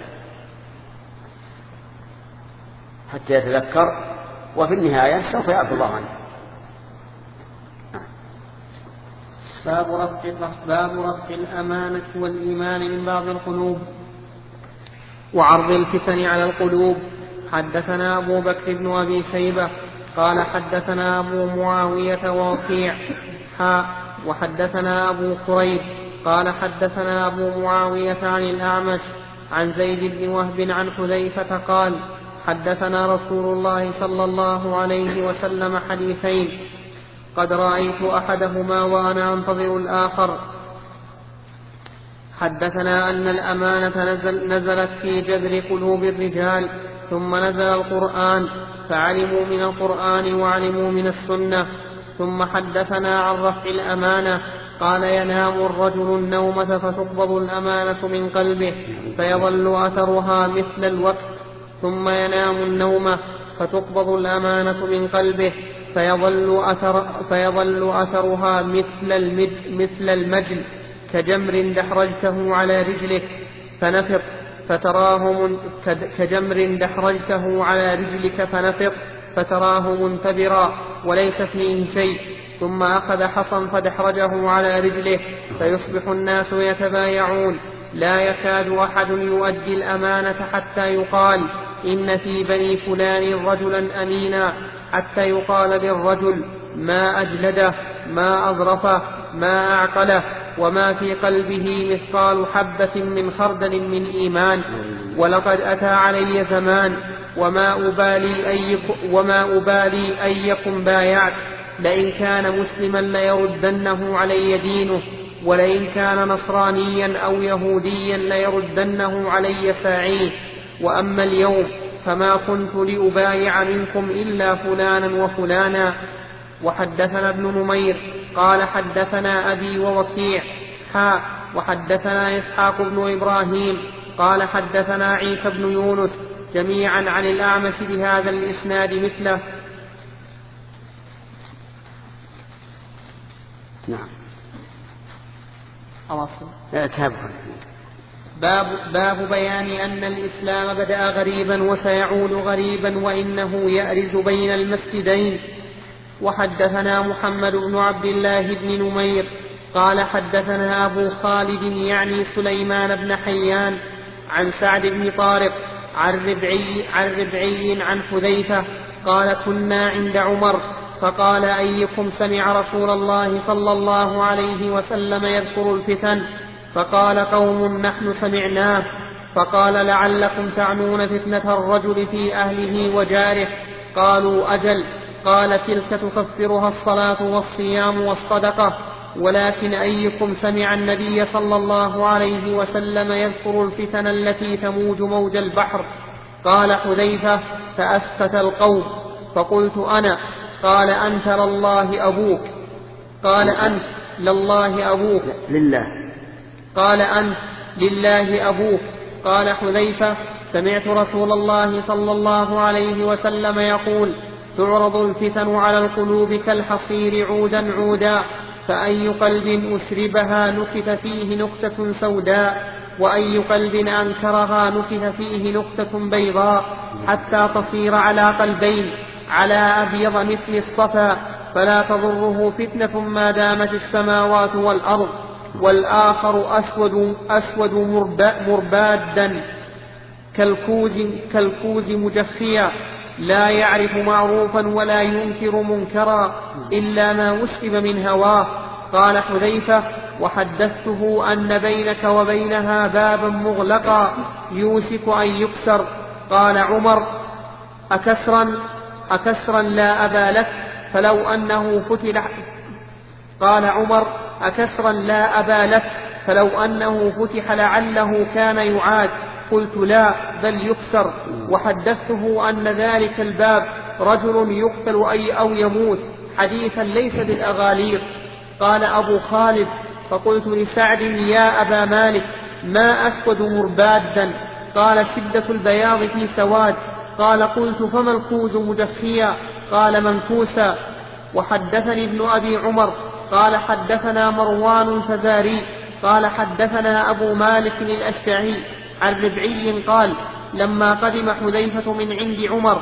حتى يتذكر، وفي النهاية سوف يعفو الله عنه. باب رفع باب رفع الأمانة والإيمان من بعض القلوب وعرض الفتن على القلوب. حدثنا أبو بكر بن أبي شيبة قال حدثنا أبو معاوية ووكيع حاء وحدثنا أبو كريب قال حدثنا أبو معاوية عن الأعمش عن زيد بن وهب عن حذيفة قال حدثنا رسول الله صلى الله عليه وسلم حديثين قد رأيت أحدهما وأنا أنتظر الآخر. حدثنا أن الأمانة نزل نزلت في جذر قلوب الرجال ثم نزل القرآن فعلموا من القرآن وعلموا من السنة. ثم حدثنا عن رفع الأمانة قال ينام الرجل النومة فتقبض الأمانة من قلبه فيظل أثرها مثل الوقت، ثم ينام النومة فتقبض الأمانة من قلبه فيظل, أثر فيظل أثرها مثل, المد مثل المجل كجمر دحرجته على رجلك فنفق فتراه من كجمر دحرجته على رجلك فنفق فتراه منتبرا وليس فيه شيء، ثم أخذ حصا فدحرجه على رجله فيصبح الناس يتبايعون لا يكاد أحد يؤدي الأمانة حتى يقال إن في بني فلان رجلا أمينا، حتى يقال للرجل ما أجلده ما أظرفه ما أعقله وما في قلبه مثقال حبة من خردل من إيمان. ولقد أتى علي زمان وما أبالي أيكم, وما أبالي أيكم بايعت، لئن كان مسلما ليردنه علي دينه، ولئن كان نصرانيا أو يهوديا ليردنه علي ساعيه، وأما اليوم فما كنت لأبايع منكم إلا فلانا وفلانا. وحدثنا ابن نمير قال حدثنا أبي ووكيع حاء وحدثنا إسحاق بن إبراهيم قال حدثنا عيسى بن يونس جميعا عن الأعمش بهذا الإسناد مثله. نعم. باب, باب بيان أن الإسلام بدأ غريبا وسيعود غريبا وإنه يأرز بين المسجدين. وحدثنا محمد بن عبد الله بن نمير قال حدثنا أبو خالد يعني سليمان بن حيان عن سعد بن طارق عن ربعي عن, ربعي عن حذيفة قال كنا عند عمر فقال أيكم سمع رسول الله صلى الله عليه وسلم يذكر الفتن؟ فقال قوم نحن سمعناه. فقال لعلكم تعنون فتنة الرجل في أهله وجاره. قالوا أجل. قال تلك تكفرها الصلاة والصيام والصدقة. ولكن أيكم سمع النبي صلى الله عليه وسلم يذكر الفتن التي تموج موج البحر؟ قال حذيفة فأسكت القوم. فقلت أنا. قال أنت لله أبوك. قال أنت لله أبوك. لله. قال أنت لله أبوك. قال حذيفة سمعت رسول الله صلى الله عليه وسلم يقول تعرض الفتن على القلوب كالحصير عودا عودا، فأي قلب أشربها نكت فيه نكتة سوداء، وأي قلب أنكرها نكت فيه نكتة بيضاء، حتى تصير على قلبين على أبيض مثل الصفا، فلا تضره فتنة ما دامت السماوات والأرض. والآخر أسود, أسود مربادا كالكوز, كالكوز مجخيا، لا يعرف معروفا ولا ينكر منكرا إلا ما وشب من هواه. قال حذيفة وحدثته أن بينك وبينها بابا مغلقا يوشك أن يكسر. قال عمر أكسرا أكسرا لا أبا لك فلو أنه فتح. قال عمر أكسرا لا أبا لك فلو أنه فتح لعله كان يعاد. قلت لا بل يكسر. وحدثته أن ذلك الباب رجل يقتل أي أو يموت، حديثا ليس بالأغاليط. قال أبو خالد فقلت لسعد يا أبا مالك ما أسود مربادا؟ قال شدة البياض في سواد. قال قلت فما الكوز مجخيا؟ قال منكوسا. وحدثني ابن أبي عمر قال حدثنا مروان الفزاري قال حدثنا أبو مالك الأشجعي عن ربعي قال لما قدم حذيفة من عند عمر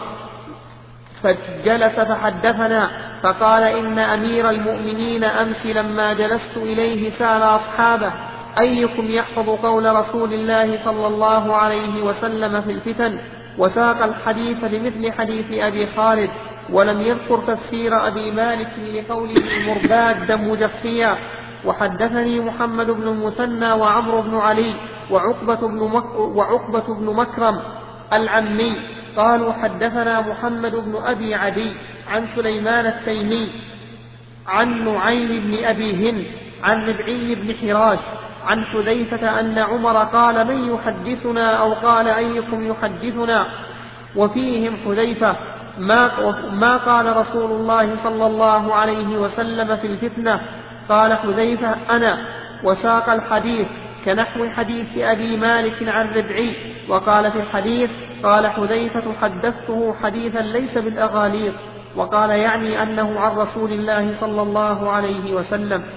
فجلس فحدثنا فقال إن أمير المؤمنين أمس لما جلست إليه سأل أصحابه أيكم يحفظ قول رسول الله صلى الله عليه وسلم في الفتن، وساق الحديث بمثل حديث أبي خالد، ولم يذكر تفسير أبي مالك لقوله مربادا مجخيا. وحدثني محمد بن المثنى وعمرو بن علي وعقبة بن, مك وعقبة بن مكرم العمي قالوا حدثنا محمد بن أبي عدي عن سليمان التيمي عن نعيم بن أبي هند عن ربعي بن حراش عن حذيفة أن عمر قال من يحدثنا أو قال أيكم يحدثنا، وفيهم حذيفة ما, ما قال رسول الله صلى الله عليه وسلم في الفتنة. قال حذيفة أنا، وساق الحديث كنحو حديث أبي مالك عن ربعي. وقال في الحديث قال حذيفة حدثته حديثا ليس بالأغاليط، وقال يعني أنه عن رسول الله صلى الله عليه وسلم.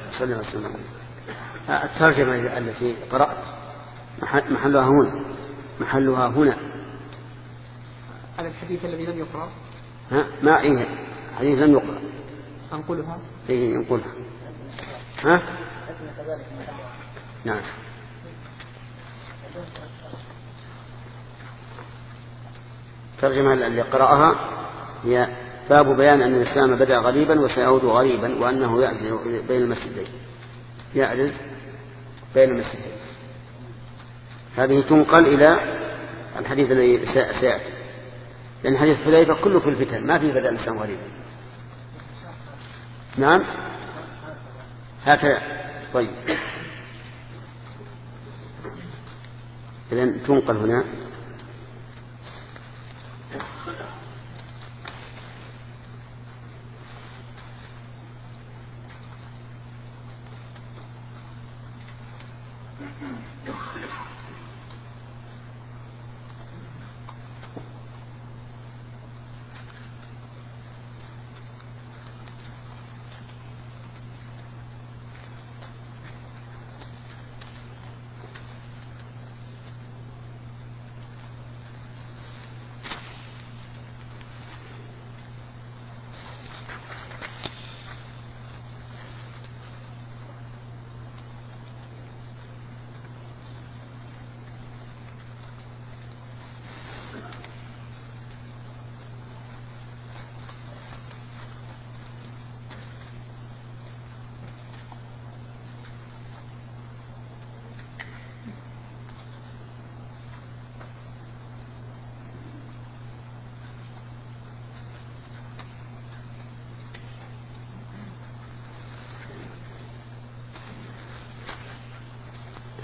الترجمة التي قرأت محلها هنا محلها هنا على الحديث الذي لم يقرأ. ها ما إيه حديث لم يقرأ أنقلها. إيه نقولها. ها نعم. الترجمة اللي قرأها هي باب بيان أن الإسلام بدأ غريبا وسيعود غريبا، وأنه يعجز بين المسجدين يعجز بين المسجدين. هذه تنقل إلى الحديث الذي سيأتي، لأن حديث حذيفة كله في الفتن، ما في بدأ الإسلام غريبا. نعم هكذا. طيب إذن تنقل هنا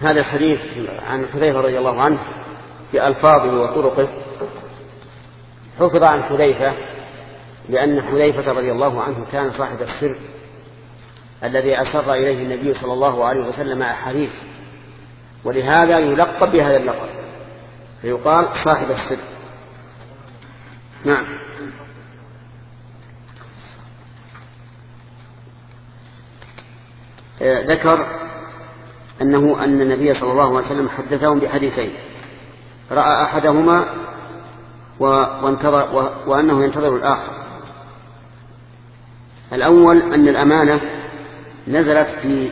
هذا الحديث عن حذيفة رضي الله عنه بألفاظه وطرقه حفظ عن حذيفة لأن حذيفة رضي الله عنه كان صاحب السر الذي أسر إليه النبي صلى الله عليه وسلم أحاديث، ولهذا يلقب بهذا اللقب فيقال صاحب السر. نعم. ذكر أنه أن النبي صلى الله عليه وسلم حدثهم بحديثين، رأى أحدهما وانتظر وأنه ينتظر الآخر. الأول أن الأمانة نزلت في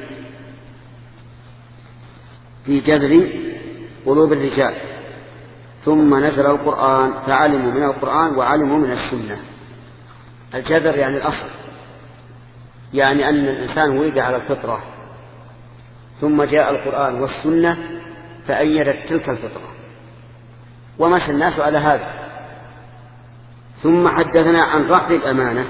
في جذر قلوب الرجال، ثم نزل القرآن فعلموا من القرآن وعلموا من السنة. الجذر يعني الأصل، يعني أن الإنسان ولد على الفطرة ثم جاء القرآن والسنة فأيدت تلك الفطرة ومشى الناس على هذا. ثم حدثنا عن رفع الأمانة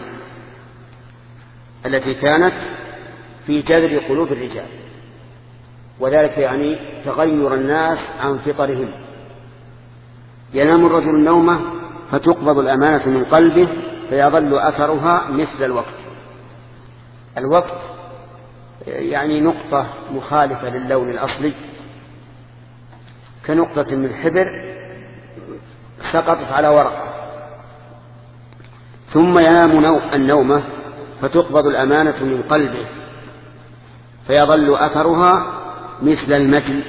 التي كانت في جذر قلوب الرجال، وذلك يعني تغير الناس عن فطرهم. ينام الرجل النومة فتقبض الأمانة من قلبه فيظل أثرها مثل الوقت. الوقت يعني نقطة مخالفة للون الأصلي، كنقطة من حبر سقطت على ورقة. ثم ينام النومة فتقبض الأمانة من قلبه فيظل أثرها مثل المجل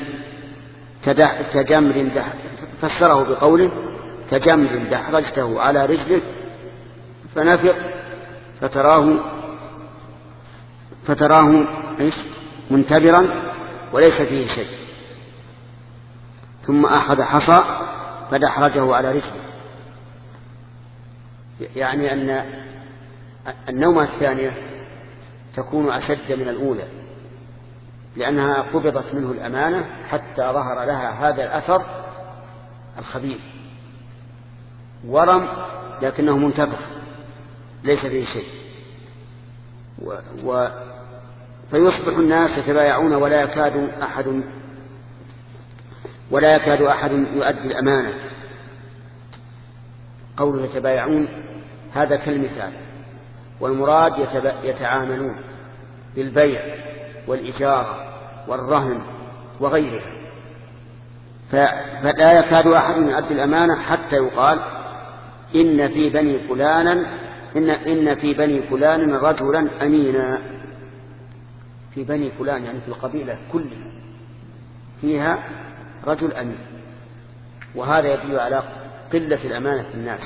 كجمر دح، فسره بقوله كجمر دحرجته على رجلك فنفق فتراه فتراه منتبرا وليس فيه شيء. ثم أخذ حصى فدحرجه على رجله، يعني أن النومة الثانية تكون أشد من الأولى لأنها قبضت منه الأمانة حتى ظهر لها هذا الأثر الخبيث، ورم لكنه منتبه ليس فيه شيء. و... و... فيصبح الناس يتبايعون ولا يكاد أحد ولا يكاد أحد يؤدي الأمانة. قوله يتبايعون هذا كالمثال، والمراد يتب... يتعاملون بالبيع والإجارة والرهن وغيرها، ف... فلا يكاد أحد يؤدي الأمانة حتى يقال إن في بني فلانا إن, إن في بني فلان رجلا أمينا. في بني فلان يعني في القبيلة كلها فيها رجل أمين، وهذا يدل على قلة الأمانة في الناس،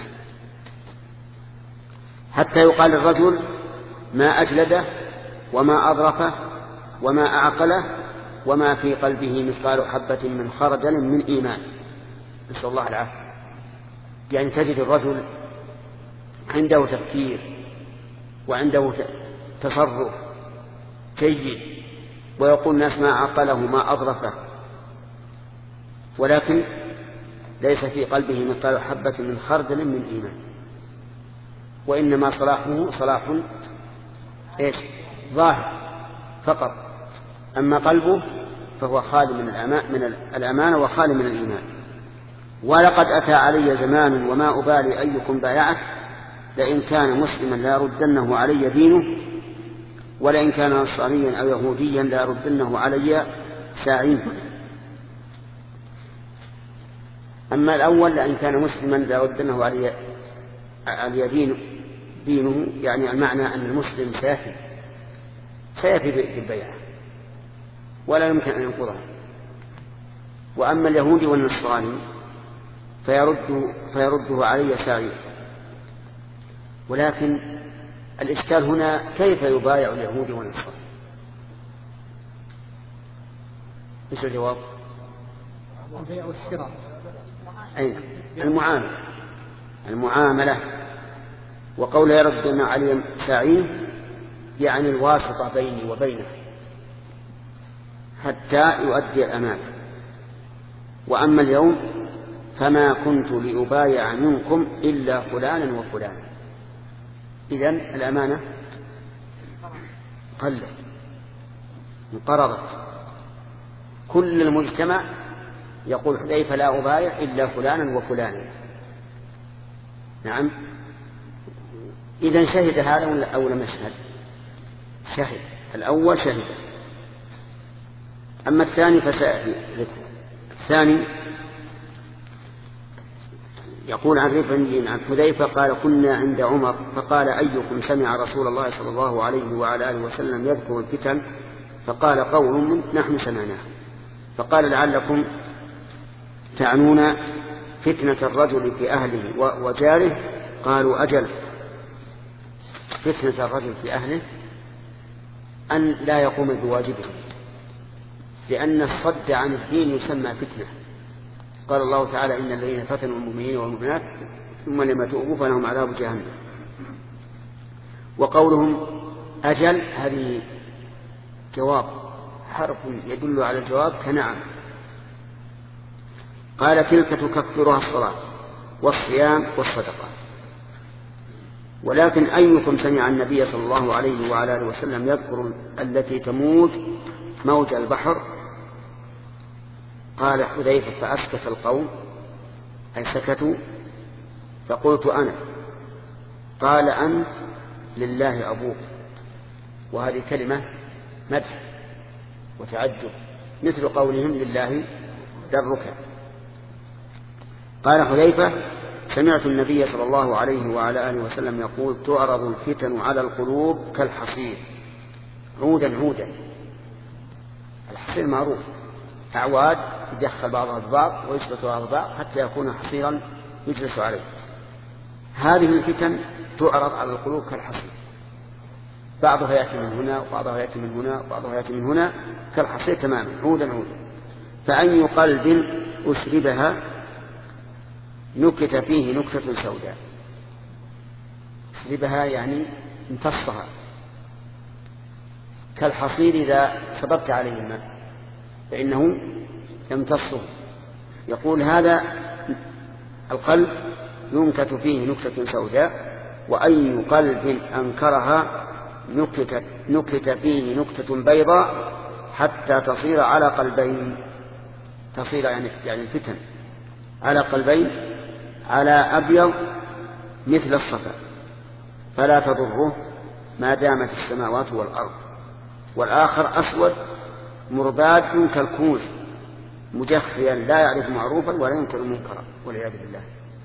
حتى يقال الرجل ما أجلده وما أظرفه وما أعقله وما في قلبه مثقال حبة من خردل من إيمان. نسأل الله العافية. يعني تجد الرجل عنده تفكير وعنده تصرف جيد ويقول الناس ما عقله ما أظرفه، ولكن ليس في قلبه مثقال حبة من خردل من إيمان، وإنما صلاحه صلاح إيش ظاهر فقط، أما قلبه فهو خالي من من الأمانة وخالي من الإيمان. ولقد أتى علي زمان وما أبالي أيكم بايعه، لئن كان مسلما لا يردنه علي دينه، ولئن كان نصرانيا أو يهوديا لا يردنه علي ساعين. أما الأول لئن كان مسلما لا يردنه علي علي دينه, دينه يعني المعنى أن المسلم سيفي سيفي بالبيعة ولا يمكن أن ينقضها. وأما اليهودي والنصراني فيرده, فيرده علي ساعين. ولكن الإشكال هنا كيف يبايع اليهودي والنصراني؟ ايش الجواب؟ البيع والشراء. أين المعاملة المعاملة وقول يردنا علي ساعين يعني الواسطة بيني وبينه حتى يؤدي الأمانة. وأما اليوم فما كنت لأبايع منكم إلا فلانا وفلانا. إذن الأمانة قلت انقرضت. كل المجتمع يقول حذيفة لا أبايع إلا فلانا وفلانا. نعم. إذن شهد هذا أو لم يشهد؟ شهد. الأول شهد. أما الثاني فسأل ذكره. الثاني يقول عن رفع عن حذيفة قال كنا عند عمر فقال أيكم سمع رسول الله صلى الله عليه وعلى آله وسلم يذكر الفتن؟ فقال قول نحن سمعناه. فقال لعلكم تعنون فتنة الرجل في أهله وجاره؟ قالوا أجل. فتنة الرجل في أهله أن لا يقوم بواجبه، لأن الصد عن الدين يسمى فتنة. قال الله تعالى إن الذين فتنوا المؤمنين والمؤمنات ثم لم يتوبوا فلهم عذاب جهنم. وقولهم أجل هذه جواب، حرف يدل على الجواب كنعم. قال تلك تكفرها الصلاة والصيام والصدقة. ولكن أيكم سمع النبي صلى الله عليه وعلى آله وسلم يذكر التي تموج موج البحر؟ قال حذيفة فأسكت القوم أي سكتوا فقلت أنا. قال أنت لله أبوك. وهذه كلمة مدح وتعجب مثل قولهم لله درك. قال حذيفة سمعت النبي صلى الله عليه وعلى آله وسلم يقول تعرض الفتن على القلوب كالحصير عودا عودا. الحصير معروف، أعواد يدخل بعضها ببعض ويثبت بعضها ببعض حتى يكون حصيرا يجلس عليه. هذه الفتن تعرض على القلوب كالحصير، بعضها يأتي من هنا وبعضها يأتي من هنا وبعضها يأتي من هنا كالحصير تماما عودا عودا. فأي قلب أشربها نكت فيه نكتة سوداء. أشربها يعني امتصها، كالحصير إذا صببت عليه الماء فإنه يمتصه. يقول هذا القلب ينكت فيه نكتة سوداء. وأي قلب أنكرها نكت, نكت فيه نكتة بيضاء حتى تصير على قلبين. تصير يعني, يعني الفتن على قلبين، على أبيض مثل الصفا فلا تضره ما دامت السماوات والأرض، والآخر أسود مرباد كالكوز مجخيا لا يعرف معروفا ولا ينكر منكرا والعياذ بالله.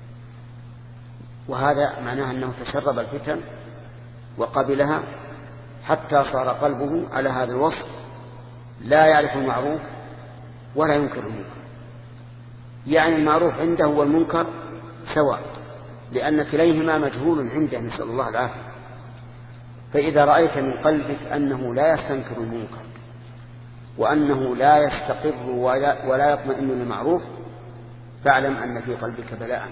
وهذا معناه أنه تشرب الفتن وقبلها حتى صار قلبه على هذا الوصف لا يعرف المعروف ولا ينكر المنكر. يعني المعروف عنده والمنكر سواء، لأن كليهما مجهول عنده، نسأل الله العافية. فإذا رأيت من قلبك أنه لا يستنكر المنكر وأنه لا يستقر ولا, ولا يطمئن للمعروف فاعلم أن في قلبك بلاء،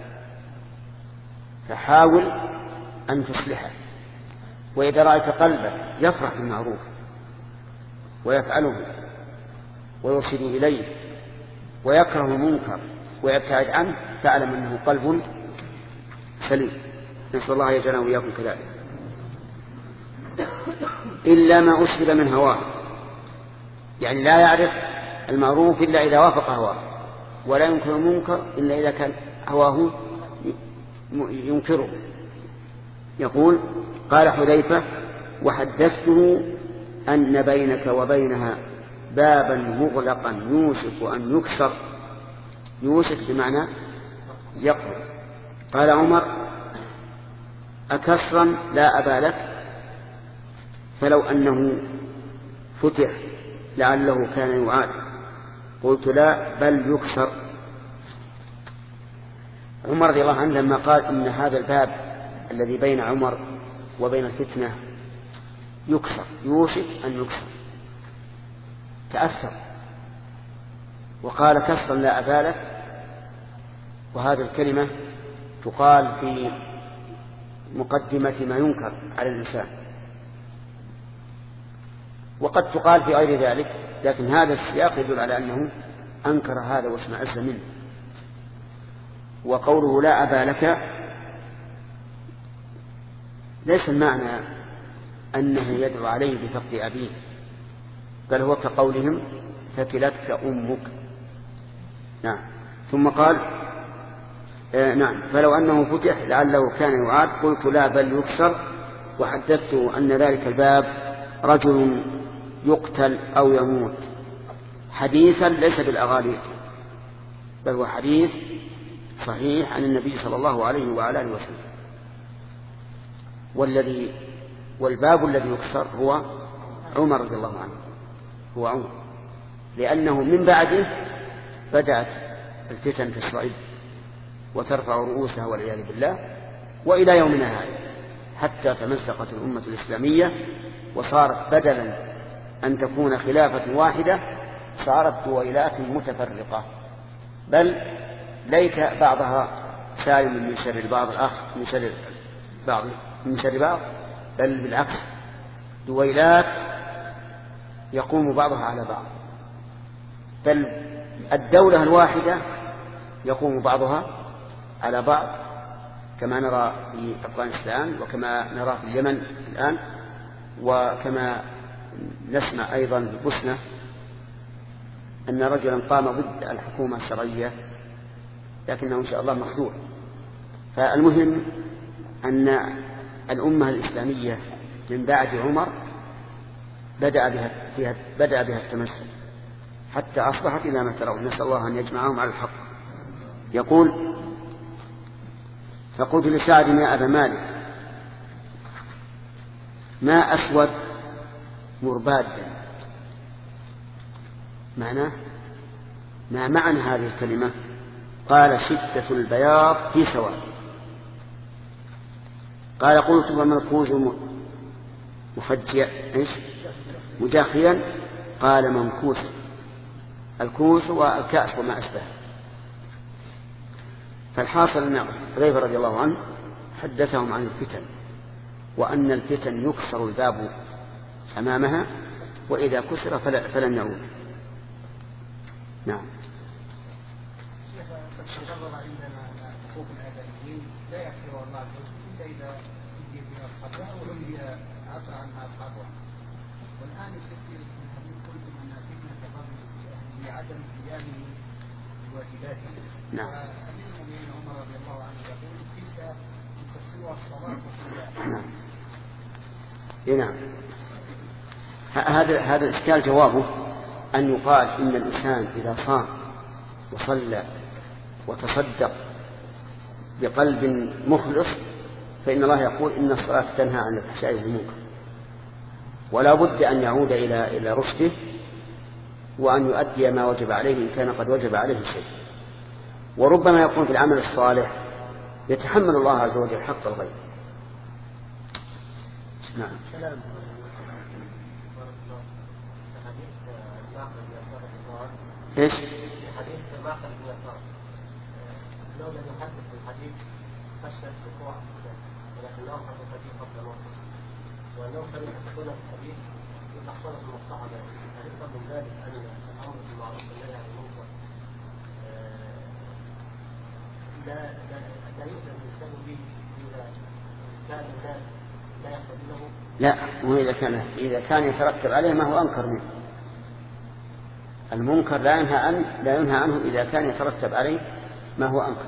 فحاول أن تصلحه. وإذا رأيت قلبك يفرح بالمعروف ويفعله ويرشد إليه ويكره المنكر ويبتعد عنه فاعلم أنه قلب سليم. نسأل الله يجعلنا وإياكم كذلك. إلا ما أشرب من هواه، يعني لا يعرف المعروف إلا إذا وافق هواه، ولا ينكر المنكر إلا إذا كان هواه ينكره. يقول قال حذيفة وحدثته أن بينك وبينها بابا مغلقا يوشك أن يكسر. يوشك بمعنى يقرب. قال عمر أكسرا لا أبا لك؟ فلو أنه فتح لعله كان يعاد. قلت لا بل يكسر. عمر رضي الله عنه لما قال إن هذا الباب الذي بين عمر وبين الفتنة يكسر يوشك أن يكسر تأثر وقال كسرا لا أبا لك. وهذه الكلمة تقال في مقدمة ما ينكر على الإنسان، وقد تقال في غير ذلك، لكن هذا السياق يدل على أنه أنكر هذا واشمأز منه. وقوله لا أبا لك ليس المعنى أنه يدعو عليه بفقد أبيه، بل هو كقولهم ثكلتك أمك. نعم. ثم قال آه نعم فلو أنه فتح لعله كان يعاد قلت لا بل يكسر، وحدثته أن ذلك الباب رجل يقتل أو يموت، حديثا ليس بالأغاليط بل هو حديث صحيح عن النبي صلى الله عليه وعلى آله وسلم. والذي والباب الذي يكسر هو عمر رضي الله عنه، هو عمر، لأنه من بعده بدأت الفتن تشرعب وترفع رؤوسها والعياذ بالله، وإلى يومنا هذا حتى تمزقت الأمة الإسلامية وصارت بدلا أن تكون خلافة واحدة صارت دويلات متفرقة، بل ليت بعضها سالم من شر بعض الآخر من شر بعض من شر بعض، بل بالعكس دويلات يقوم بعضها على بعض، بل الدولة الواحدة يقوم بعضها على بعض، كما نرى في أفغانستان وكما نرى في اليمن الآن، وكما نسمع أيضا في بوسنة أن رجلا قام ضد الحكومة الشرعية لكنه إن شاء الله مخذول. فالمهم أن الأمة الإسلامية من بعد عمر بدأ بها, فيها بدأ بها التمسك حتى أصبحت إلى ما ترون، نسأل الله أن يجمعهم على الحق. يقول فقلت لسعد يا أبا مالك ما أسود مربادا، معناه ما معنى هذه الكلمة؟ قال شدة البياض في سواد. قال قلت وما الكوز مفجع إيش مجاخيا؟ قال منكوس، الكوس والكأس وما أشبه. فالحاصل أن حذيفة رضي الله عنه حدثهم عن الفتن، وأن الفتن يكسر الباب أمامها، وإذا كسر فلن يعود. نعم. والآن يشكل الحديث قلتم أن فتنة الرجل بعدم قيامه بواجباته. نعم. فأمير المؤمنين عمر رضي الله عنه يقول تلك تسوى الصلاة في الله. نعم. نعم. هذا هذا الإشكال جوابه أن يقال إن الإنسان إذا صام وصلى وتصدق بقلب مخلص فإن الله يقول إن الصلاة تنهى عن الفحشاء والمنكر، ولا بد أن يعود إلى إلى رشده وأن يؤدي ما وجب عليه إن كان قد وجب عليه شيء. وربما يكون في العمل الصالح يتحمل الله عز وجل حق الغير. نعم. ايش؟ حديث معقل بن يسار لو لم يحدث الحديث خشية الوقوع ولكنه حدث الحديث قبل موته، وأنه كان يحدثون في الحديث يتحصل في المصلحة فيفهم من ذلك أن الأمر بالمعروف والنهي عن المنكر لا لا يؤذن الإنسان به إذا كان الناس لا يقبلونه. لا، وإذا كان إذا كان يترتب عليه ما هو أنكر منه. المنكر لا ينهى عنه لا ينهى عنه إذا كان يترتب عليه ما هو أنكر.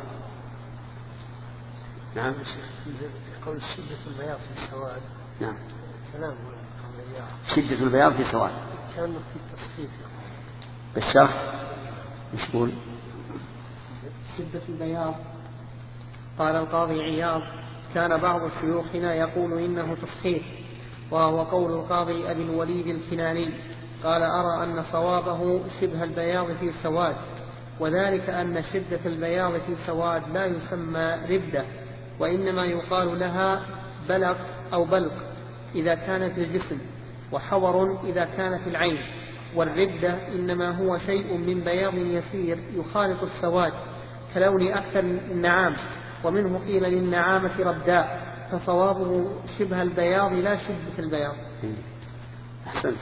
نعم. قول شدة البياض في السواد. نعم. كلام شدة البياض في سواد. كان في التصحيف. بالشرح مش يقول؟ شدة البياض. قال القاضي عياض كان بعض شيوخنا يقول إنه تصحيح، وهو قول القاضي أبي الوليد الكناني. قال أرى أن صوابه شبه البياض في سواد، وذلك أن شدة البياض في سواد لا يسمى ردة، وإنما يقال لها بلق أو بلق إذا كانت الجسم، وحور إذا كانت العين. والردة إنما هو شيء من بياض يسير يخالط السواد كلون أكثر النعام، ومنه قيل للنعامة رداء، فصوابه شبه البياض لا شدة البياض. أحسنت.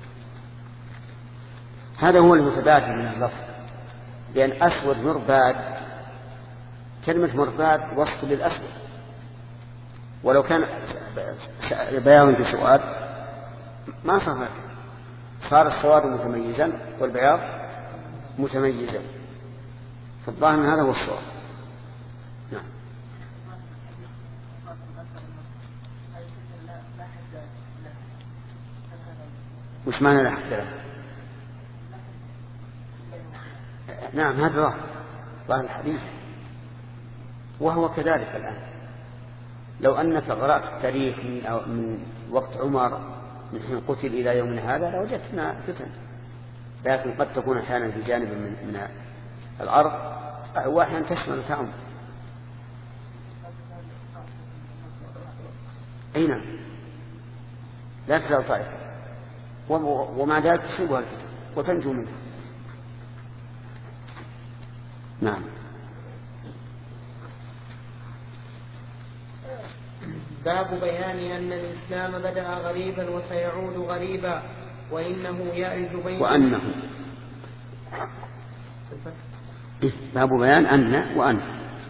هذا هو المتبادل من اللفظ، لأن أسود مرباد، كلمة مرباد وصف للأسود، ولو كان بياض في سواد ما صار صار السواد متميزا والبياض متميزا، فالظاهر من هذا هو الصواب. نعم. وش معنى لا حد له؟ نعم هذا ظاهر ظاهر الحديث، وهو كذلك الآن. لو أنك قرأت التاريخ من, أو من وقت عمر من حين قتل إلى يومنا هذا لوجدتنا فتن، لكن قد تكون أحيانا بجانب من, من الأرض وأحيانا تشمل تعم. أي نعم لا تزال طائفة ومع ذلك تصيبها الفتن وتنجو منها. نعم. باب بيان أن الإسلام بدأ غريبا وسيعود غريبا، وإنه يأرز بين وأنه باب بيان أن وأن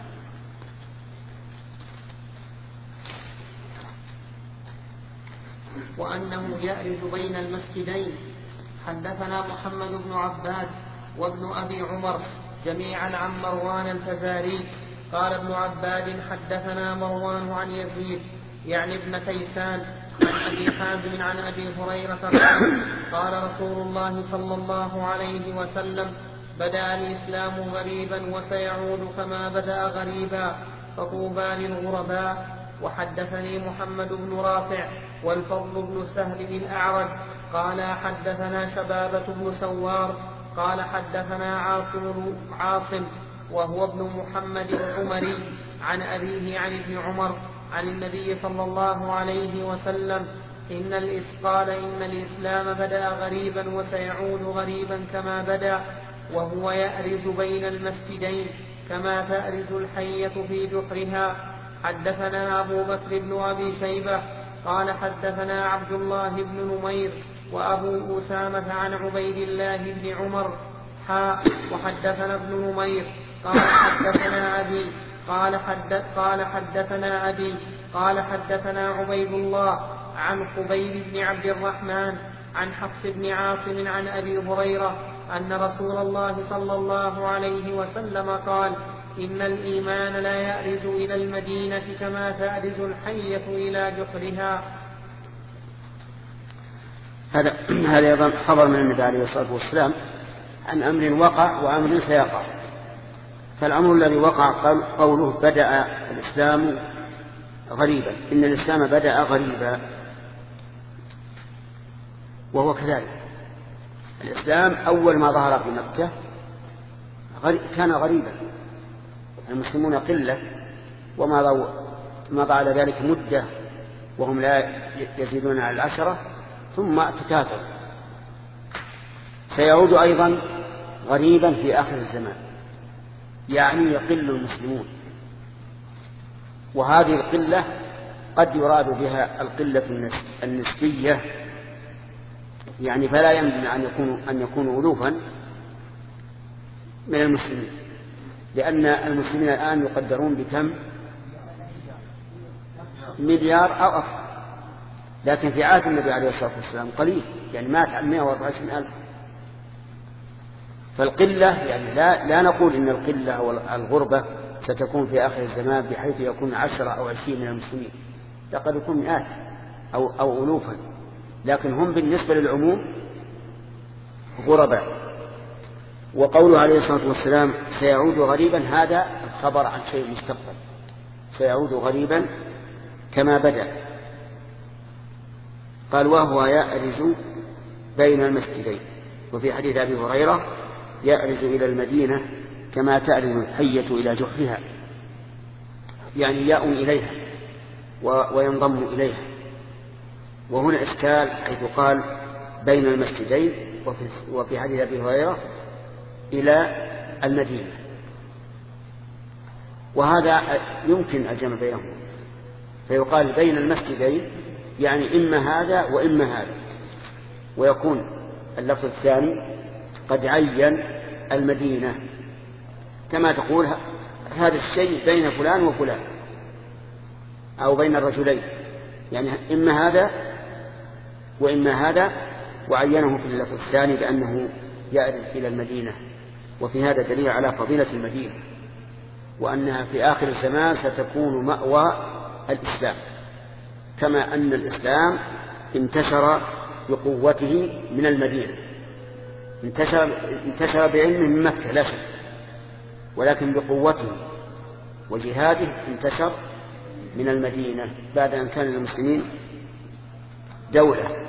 وأنه يأرز بين المسجدين. حدثنا محمد بن عباد وابن أبي عمر جميعا عن مروان الفزاري قال ابن عباد حدثنا مروان عن يزيد يعني ابن كيسان عن أبي حازم عن أبي هريرة قال قال رسول الله صلى الله عليه وسلم بدأ الإسلام غريبا وسيعود كما بدأ غريبا فطوبى للغرباء. وحدثني محمد بن رافع والفضل بن سهل الأعرج قال حدثنا شبابة بن سوار قال حدثنا عاصم, عاصم وهو ابن محمد العمري عن أبيه عن ابن عمر عن النبي صلى الله عليه وسلم إن الإسقال إن الإسلام بدأ غريبا وسيعود غريبا كما بدأ، وهو يأرز بين المسجدين كما تأرز الحية في جحرها. حدثنا أبو بكر بن أبي شيبة قال حدثنا عبد الله بن نمير وأبو أسامة عن عبيد الله بن عمر حاء وحدثنا ابن نمير قال حدثنا أبي قال, حدث قال حدثنا أبي قال حدثنا عبيد الله عن خبيب بن عبد الرحمن عن حفص بن عاصم عن أبي هريرة أن رسول الله صلى الله عليه وسلم قال إن الإيمان لا يأرز إلى المدينة كما تأرز الحية إلى جحرها. هذا هذا أيضا خبر من النبي عليه الصلاة والسلام عن أمر وقع وأمر سيقع. فالأمر الذي وقع قوله بدأ الإسلام غريبا، إن الإسلام بدأ غريبا، وهو كذلك. الإسلام أول ما ظهر في مكة كان غريبا، المسلمون قلة وما مضى على ذلك مدة وهم لا يزيدون على العشرة ثم تكاثر. سيعود أيضا غريبا في آخر الزمان، يعني يقل المسلمون، وهذه القلة قد يراد بها القلة النسبية، يعني فلا يمكن أن يكونوا أن يكونوا ألوفا من المسلمين، لأن المسلمين الآن يقدرون بكم؟ مليار أو أكثر، لكن في عهد النبي عليه الصلاة والسلام قليل، يعني مات عن مئة وأربعة وعشرين ألف. فالقلة يعني لا, لا نقول إن القلة أو الغربة ستكون في آخر الزمان بحيث يكون عشرة أو عشرين من المسلمين، لقد يكون مئات أو, أو ألوفا، لكن هم بالنسبة للعموم غرباء. وقوله عليه الصلاة والسلام سيعود غريبا هذا الخبر عن شيء مستقبل، سيعود غريبا كما بدأ. قال وهو يأرز بين المسجدين. وفي حديث أبي هريرة يأرز إلى المدينة كما تأرز الحية إلى جحرها، يعني يأوي إليها وينضم إليها. وهنا إشكال حيث قال بين المسجدين، وفي حديث أبي هريرة إلى المدينة، وهذا يمكن الجمع بينهم، فيقال بين المسجدين يعني إما هذا وإما هذا، ويكون اللفظ الثاني قد عين المدينة، كما تقول هذا الشيء بين فلان وفلان أو بين الرجلين، يعني إما هذا وإما هذا وعينه في اللفظ الثاني بأنه يأرز إلى المدينة. وفي هذا دليل على فضيلة المدينة، وأنها في آخر الزمان ستكون مأوى الإسلام، كما أن الإسلام انتشر بقوته من المدينة، انتشر, انتشر بعلمه من مكة لا شك، ولكن بقوته وجهاده انتشر من المدينة بعد أن كان المسلمين دولة.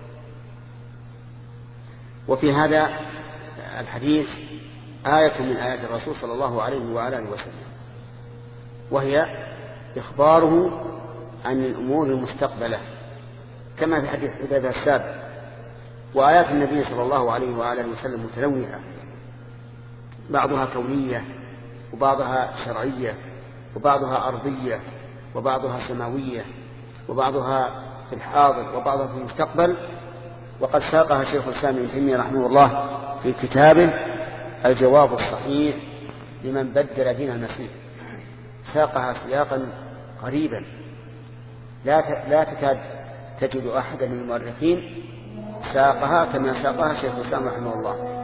وفي هذا الحديث آية من آيات الرسول صلى الله عليه وعلى آله وسلم، وهي إخباره عن الأمور المستقبلة كما في حديث حذيفة السابق. وآيات النبي صلى الله عليه وعلى آله وسلم متنوعة، بعضها كونية وبعضها شرعية وبعضها أرضية وبعضها سماوية وبعضها في الحاضر وبعضها في المستقبل. وقد ساقها شيخ الإسلام ابن تيمية رحمه الله في كتابه الجواب الصحيح لمن بدل دين المسيح، ساقها سياقا قريبا لا لا تكاد تجد أحدا من المؤرخين ساقها كما ساقها شيخ الإسلام رحمه الله.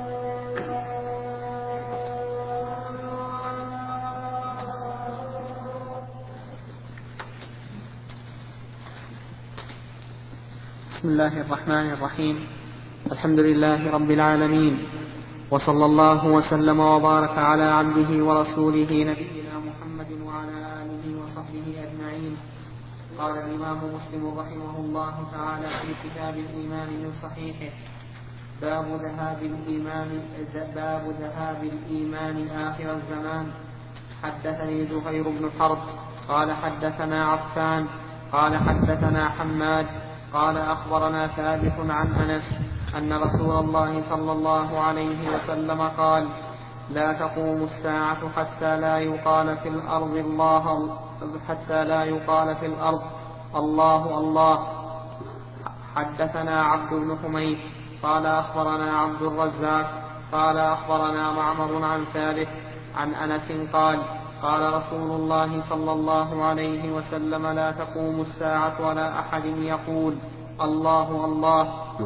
بسم الله الرحمن الرحيم. الحمد لله رب العالمين، وصلى الله وسلم وبارك على عبده ورسوله نبينا محمد وعلى آله وصحبه أجمعين. قال الإمام مسلم رحمه الله تعالى في كتاب الإيمان من صحيحه: باب ذهاب الإيمان باب ذهاب الإيمان آخر الزمان. حدثني زهير بن حرب قال حدثنا عفان قال حدثنا حماد قال أخبرنا ثابت عن أنس أن رسول الله صلى الله عليه وسلم قال: لا تقوم الساعة حتى لا يقال في الأرض الله حتى لا يقال في الأرض الله الله. حدثنا عبد بن حميد قال أخبرنا عبد الرزاق قال أخبرنا معمر عن ثابت عن أنس قال: قال رسول الله صلى الله عليه وسلم: لا تقوم الساعة ولا أحد يقول الله الله.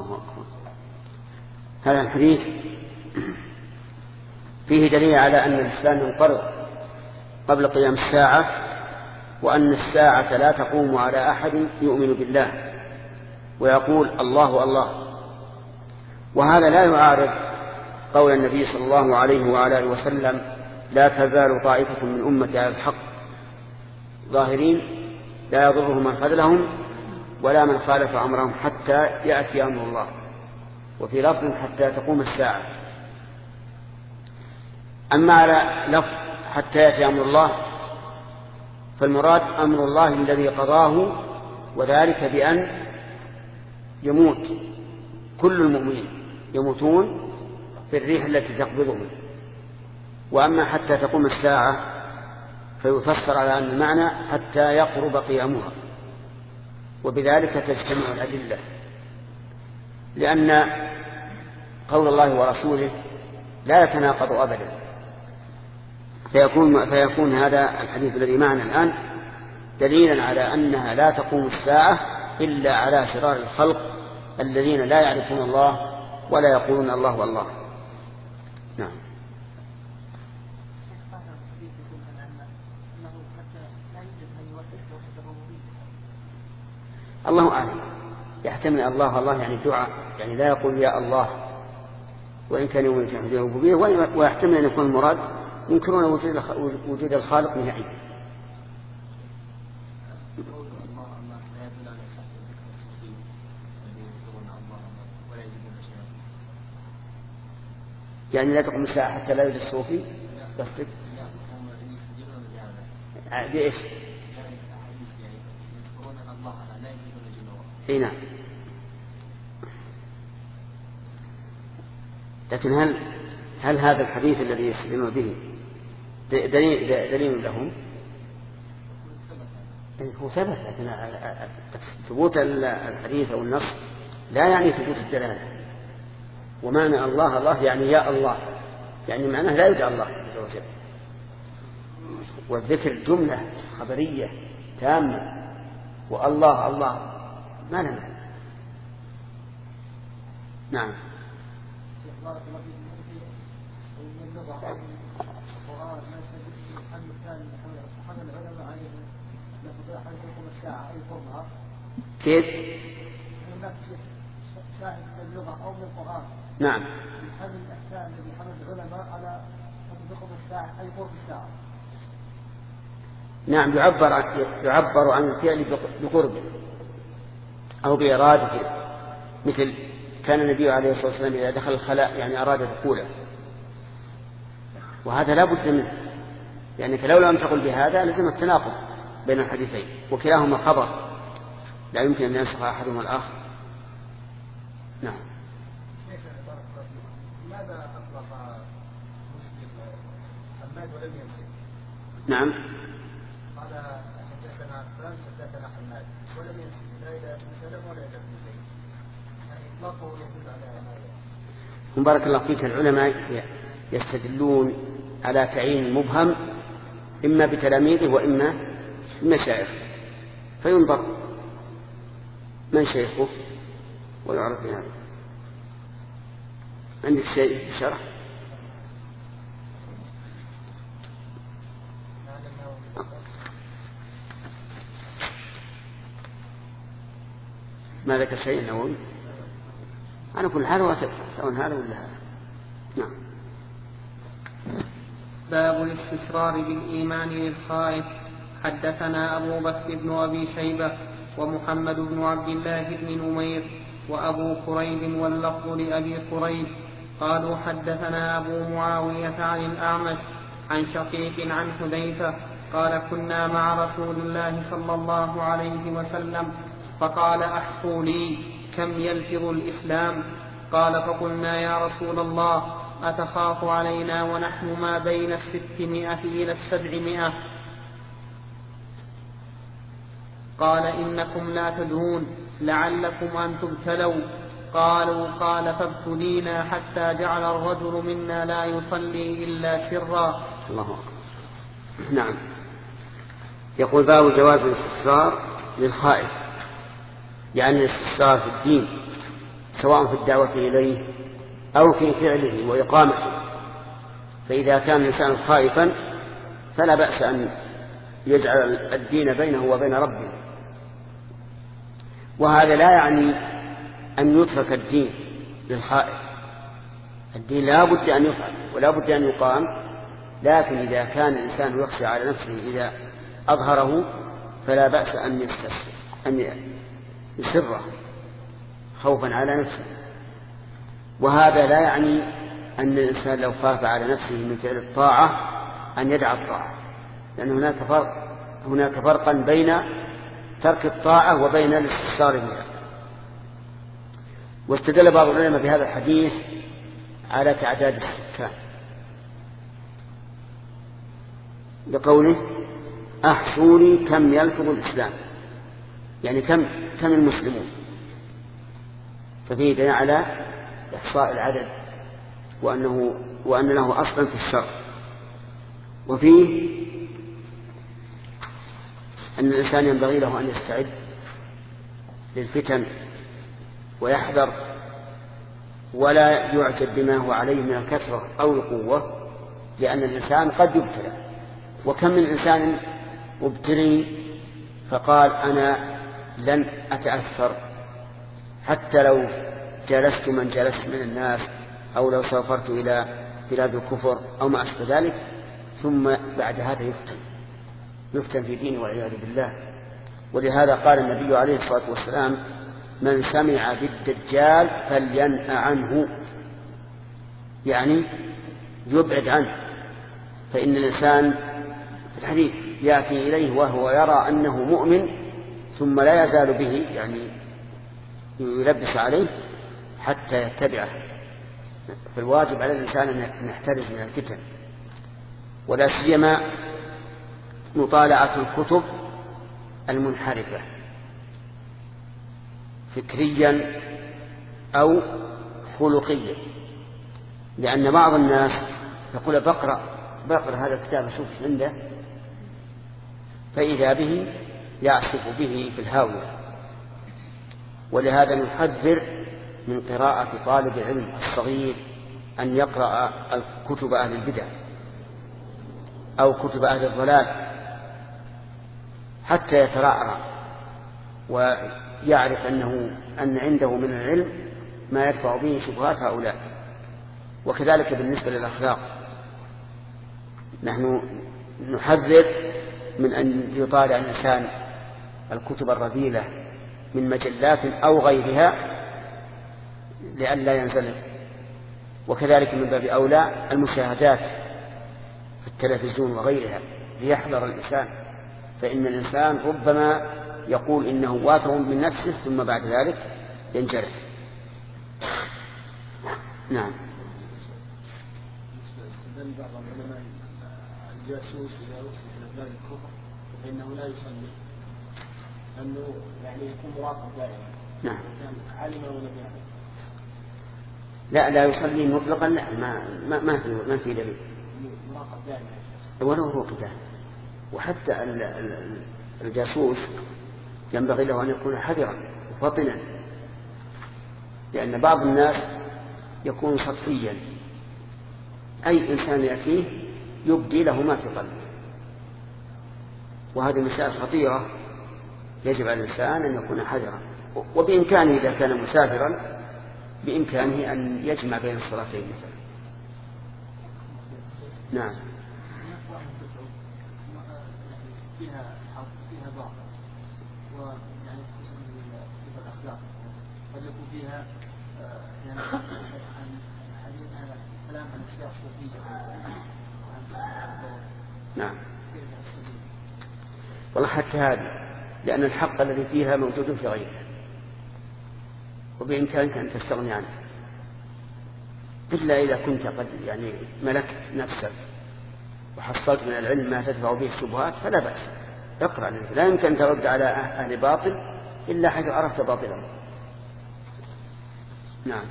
هذا الحديث فيه دليل على أن الإسلام ينقرض قبل قيام الساعة، وأن الساعة لا تقوم على أحد يؤمن بالله ويقول الله الله. وهذا لا يعارض قول النبي صلى الله عليه وعلى آله وسلم: لا تزال طائفة من أمتي على الحق ظاهرين لا يضرهم من خذلهم ولا من خالف أمرهم حتى يأتي أمر الله. وفي لفظ حتى تقوم الساعة. أما على لفظ حتى يأتي أمر الله فالمراد أمر الله الذي قضاه، وذلك بأن يموت كل المؤمنين، يموتون في الريح التي تقبضهم. وأما حتى تقوم الساعة فيفسر على أن المعنى حتى يقرب قيامها، وبذلك تجتمع الأدلة، لأن قول الله ورسوله لا يتناقض أبدا. فيكون, فيكون هذا الحديث الذي معنا الآن دليلا على أنها لا تقوم الساعة إلا على شرار الخلق الذين لا يعرفون الله ولا يقولون الله والله. نعم. الله أعلم، يحتمل الله الله يعني الدعاء، يعني لا يقول يا الله وإن كان يوم الجهد الربوبية، ويحتمل أن يكون المراد ينكرون وجود الخالق نهائيا. يعني لا تقوم الساعة حتى لا يوجد صوفي قصدك؟ بإيش؟ اي نعم. لكن هل هل هذا الحديث الذي يستدلون به دليل, دليل لهم؟ هو ثبت، لكن ثبوت الحديث أو النص لا يعني ثبوت الدلالة. ومعنى الله الله يعني يا الله، يعني معناه لا يدعى الله عز وجل. والذكر جملة خبرية تامة، والله الله ما لنا. نعم. بارك الله فيك. من اللغة القرآن ما يسجل الحمد الثاني حمل العلماء عليه لفظ حديث يقوم الساعة أي قرنها. كيف؟ هناك شاهد من اللغة أو من القرآن. نعم. الحمل الثاني الذي حمل العلماء على حديث يقوم الساعة أي قرب الساعة. نعم، يعبر عن يعبر عن الفعل بقربه أو بإرادته، مثل كان النبي عليه الصلاة والسلام إذا دخل الخلاء يعني أراد دخوله، وهذا لا بد منه، يعني فلو لم تقل بهذا لزم التناقض بين الحديثين، وكلاهما خبر لا يمكن أن ينسخ أحدهما الآخر. نعم. لماذا أطلق مسلم حماد ولم يمسك؟ نعم. قال حدثنا فلان حدثنا حماد ولم يمسك لا إلى ابن سلم ولا إلى ابن زيد، يعني إطلاقه يدل على هذا. بارك الله فيك. العلماء يستدلون على تعيين المبهم إما بتلاميذه وإما بمشايخ، فينظر من شيخه ويعرف بهذا. عندك شيء شرح؟ ما ذكر شيء النووي؟ أنا كل حال واسف سواء هذا ولا هذا. نعم. باب الاستسرار بالإيمان للخائف. حدثنا أبو بكر بن أبي شيبة ومحمد بن عبد الله بن نمير وأبو كريب واللفظ لأبي كريب قالوا حدثنا أبو معاوية عن الأعمش عن شقيق عن حذيفة قال كنا مع رسول الله صلى الله عليه وسلم فقال أحصوا لي كم يلفظ الإسلام؟ قال فقلنا يا رسول الله أتخاف علينا ونحن ما بين الستمائة إلى السبعمائة؟ قال إنكم لا تدرون لعلكم أن تبتلوا. قالوا قال فابتلينا حتى جعل الرجل منا لا يصلي إلا سرا. الله أكبر. نعم. يقول باب جواز الاستسرار للخائف، يعني الاستسرار في الدين سواء في الدعوة إليه أو في فعله وإقامته. فإذا كان الإنسان خائفا فلا بأس أن يجعل الدين بينه وبين ربه، وهذا لا يعني أن يترك الدين للخائف. الدين لا بد أن يفعل ولا بد أن يقام، لكن إذا كان الإنسان يخشى على نفسه إذا أظهره فلا بأس أن يستسر أن يسره خوفا على نفسه. وهذا لا يعني أن الإنسان لو خاف على نفسه من فعل الطاعة أن يدع الطاعة، لأن هناك فرق هناك فرقا بين ترك الطاعة وبين الاستسرار بها. واستدل بعض العلماء بهذا الحديث على تعداد السكان بقوله أحصوا لي كم يلفظ الإسلام، يعني كم كم المسلمون، ففيه دليل على إحصاء العدد وأنه وأن له أصلا في الشرع. وفيه أن الإنسان ينبغي له أن يستعد للفتن ويحذر ولا يعجب بما هو عليه من الكثرة أو القوة، لأن الإنسان قد يبتلى. وكم من إنسان مبتلي فقال أنا لن أتأثر حتى لو جلست من جلست من الناس أو لو سافرت إلى بلاد الكفر أو ما أشبه ذلك، ثم بعد هذا يفتن يفتن في دينه والعياذ بالله. ولهذا قال النبي عليه الصلاة والسلام من سمع بالدجال فلينأ عنه، يعني يبعد عنه. فإن الإنسان في الحديث يأتي إليه وهو يرى أنه مؤمن ثم لا يزال به، يعني يلبس عليه حتى يتبعه. فالواجب على الإنسان أن يحترز من الفتن، ولا سيما مطالعة الكتب المنحرفة فكريا أو خلقيا، لأن بعض الناس يقول بقرأ بقرأ هذا الكتاب أشوف عنده، فإذا به يعصف به في الهاوية. ولهذا نحذر من قراءة طالب العلم الصغير أن يقرأ كتب أهل البدع أو كتب أهل الضلال حتى يترعرع ويعرف أنه أن عنده من العلم ما يدفع به شبهات هؤلاء. وكذلك بالنسبة للأخلاق، نحن نحذر من أن يطالع الإنسان الكتب الرذيلة من مجلات أو غيرها لئلا ينزلق، وكذلك من باب أولى المشاهدات في التلفزيون وغيرها ليحذر الإنسان، فإن الإنسان ربما يقول إنه واثق من نفسه ثم بعد ذلك ينجرح. نعم. بعض العلماء الجاسوس إذا وصل إلى بلاد الكفر فإنه لا يصلي لأنه يعني يكون مراقب دائما. نعم. علم ولم يعلم. لا لا يصلي مطلقا، لا ما ما ما في ما في دليل. مراقب دائما. ولو هو كذا. وحتى الجاسوس ينبغي له أن يكون حذرا وفطنا، لأن بعض الناس يكون سطحيا، أي إنسان يأتيه يبدي له ما في قلبه، وهذه مسائل خطيرة يجب على الإنسان أن يكون حذرا. وبإمكانه إذا كان مسافرا بإمكانه أن يجمع بين الصلاتين مثلا. نعم. فيها حظ فيها ضعف ويعني في الأخلاق قد يكون فيها يعني عن حديث عن كلام عن أشياء صوفية. نعم. والله حتى هذه، لأن الحق الذي فيها موجود في غيرها وبإمكانك أن تستغني عنه، إلا إذا كنت قد يعني ملكت نفسك وحصلت من العلم ما تدفع به الشبهات فلا بأس، اقرأ. لا يمكن أن ترد على أهل باطل إلا حيث عرفت باطلا. نعم.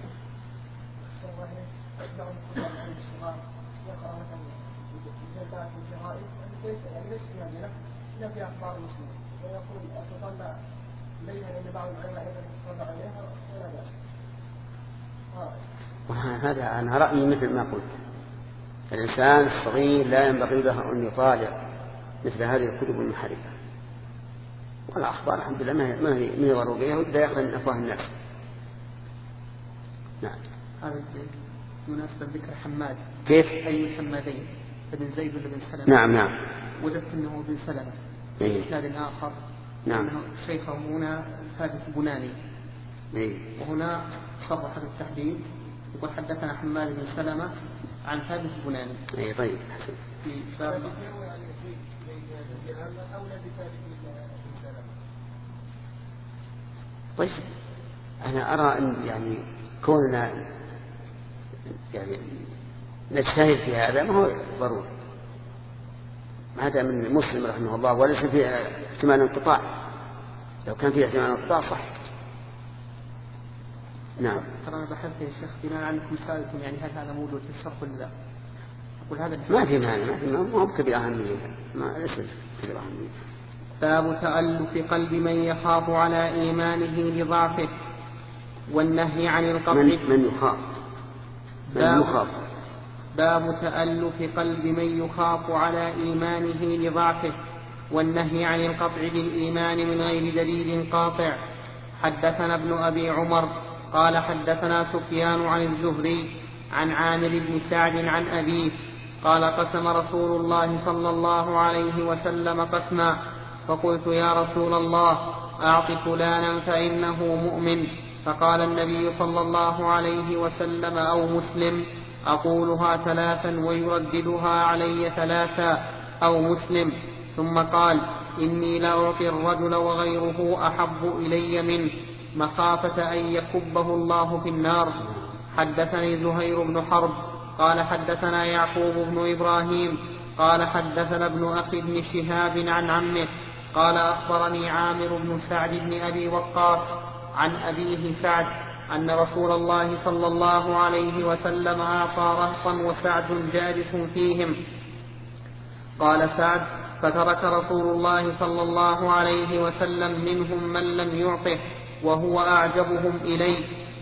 هذا أنا رأيي مثل ما قلت، الإنسان الصغير لا ينبغي له أن يطالع مثل هذه الكتب المحرفة، والأخبار الحمد لله ما هي من ضرورية وإذا يأخذ من أفواه الناس. نعم. هذا مناسبة ذكر حماد. كيف؟ أي الحمادين، ابن زيد ولا ابن سلمة؟ نعم نعم. وجدت أنه ابن سلمة. إيه؟ إسناد آخر. نعم. أنه شيخه هنا الفادس البناني. إيه؟ وهنا صرح بالتحديد يقول حدثنا حماد بن سلمة عن ثابت البناني. اي طيب حسن. في باب طيب انا ارى ان يعني كوننا يعني نجتهد في هذا ما هو ضروري، هذا من مسلم رحمه الله وليس فيه احتمال انقطاع، لو كان فيه احتمال انقطاع صح. نعم. ترى أنا بحثت يا شيخ بناء عنكم سألتم يعني هل هذا موجود في الشرح ولا لا؟ أقول هذا ما في معنى، ما في ما هو كبير أهمية، ما ليس كبير أهمية. باب تألف قلب من يخاف على إيمانه لضعفه والنهي عن القطع. من, من يخاف من يخاف باب تألف قلب من يخاف على إيمانه لضعفه والنهي عن القطع بالإيمان من غير دليل قاطع. حدثنا ابن أبي عمر قال حدثنا سفيان عن الزهري عن عامر بن سعد عن أبيه قال قسم رسول الله صلى الله عليه وسلم قسما فقلت يا رسول الله أعط فلانا فإنه مؤمن، فقال النبي صلى الله عليه وسلم أو مسلم، أقولها ثلاثا ويرددها علي ثلاثا أو مسلم، ثم قال إني لأعطي الرجل وغيره أحب إلي منه مخافة أن يكبه الله في النار. حدثني زهير بن حرب قال حدثنا يعقوب بن إبراهيم قال حدثنا ابن أخي بن شهاب عن عمه قال أخبرني عامر بن سعد بن أبي وقاص عن أبيه سعد أن رسول الله صلى الله عليه وسلم أعطى رهطا وسعد جالس فيهم. قال سعد فترك رسول الله صلى الله عليه وسلم منهم من لم يعطه وهو أعجبهم إليه،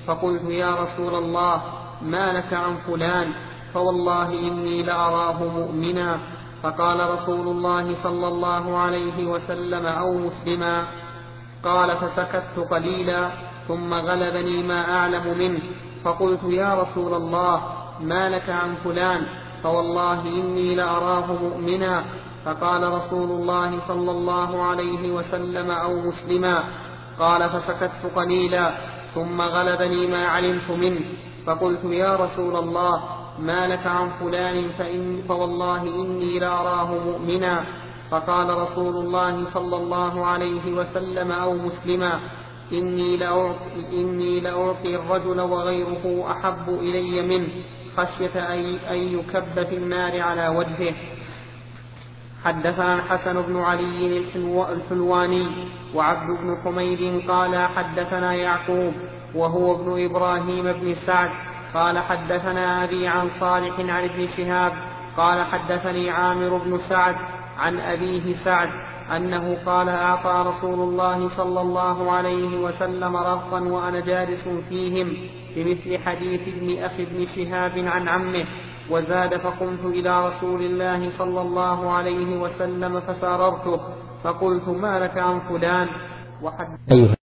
فقلت يا رسول الله ما لك عن فلان؟ فوالله إني لأراه مؤمنا. فقال رسول الله صلى الله عليه وسلم أو مسلما. قال فسكت قليلا ثم غلبني ما أعلم منه، فقلت يا رسول الله ما لك عن فلان؟ فوالله إني لأراه مؤمنا. فقال رسول الله صلى الله عليه وسلم أو مسلما. قال فسكت قليلا ثم غلبني ما علمت منه، فقلت يا رسول الله ما لك عن فلان؟ فإن فوالله إني لأراه مؤمنا. فقال رسول الله صلى الله عليه وسلم أو مسلما إني لأعطي, إني لأعطي الرجل وغيره أحب إلي منه خشية أن يكب في النار على وجهه. حدثنا الحسن بن علي الحلواني وعبد بن حميد قال حدثنا يعقوب وهو ابن إبراهيم بن سعد قال حدثنا أبي عن صالح عن ابن شهاب قال حدثني عامر بن سعد عن أبيه سعد أنه قال أعطى رسول الله صلى الله عليه وسلم رهطا وأنا جالس فيهم بمثل حديث ابن أخي ابن شهاب عن عمه، وزاد فقمت إلى رسول الله صلى الله عليه وسلم فساررته فقلت ما لك عن فلان؟ وحد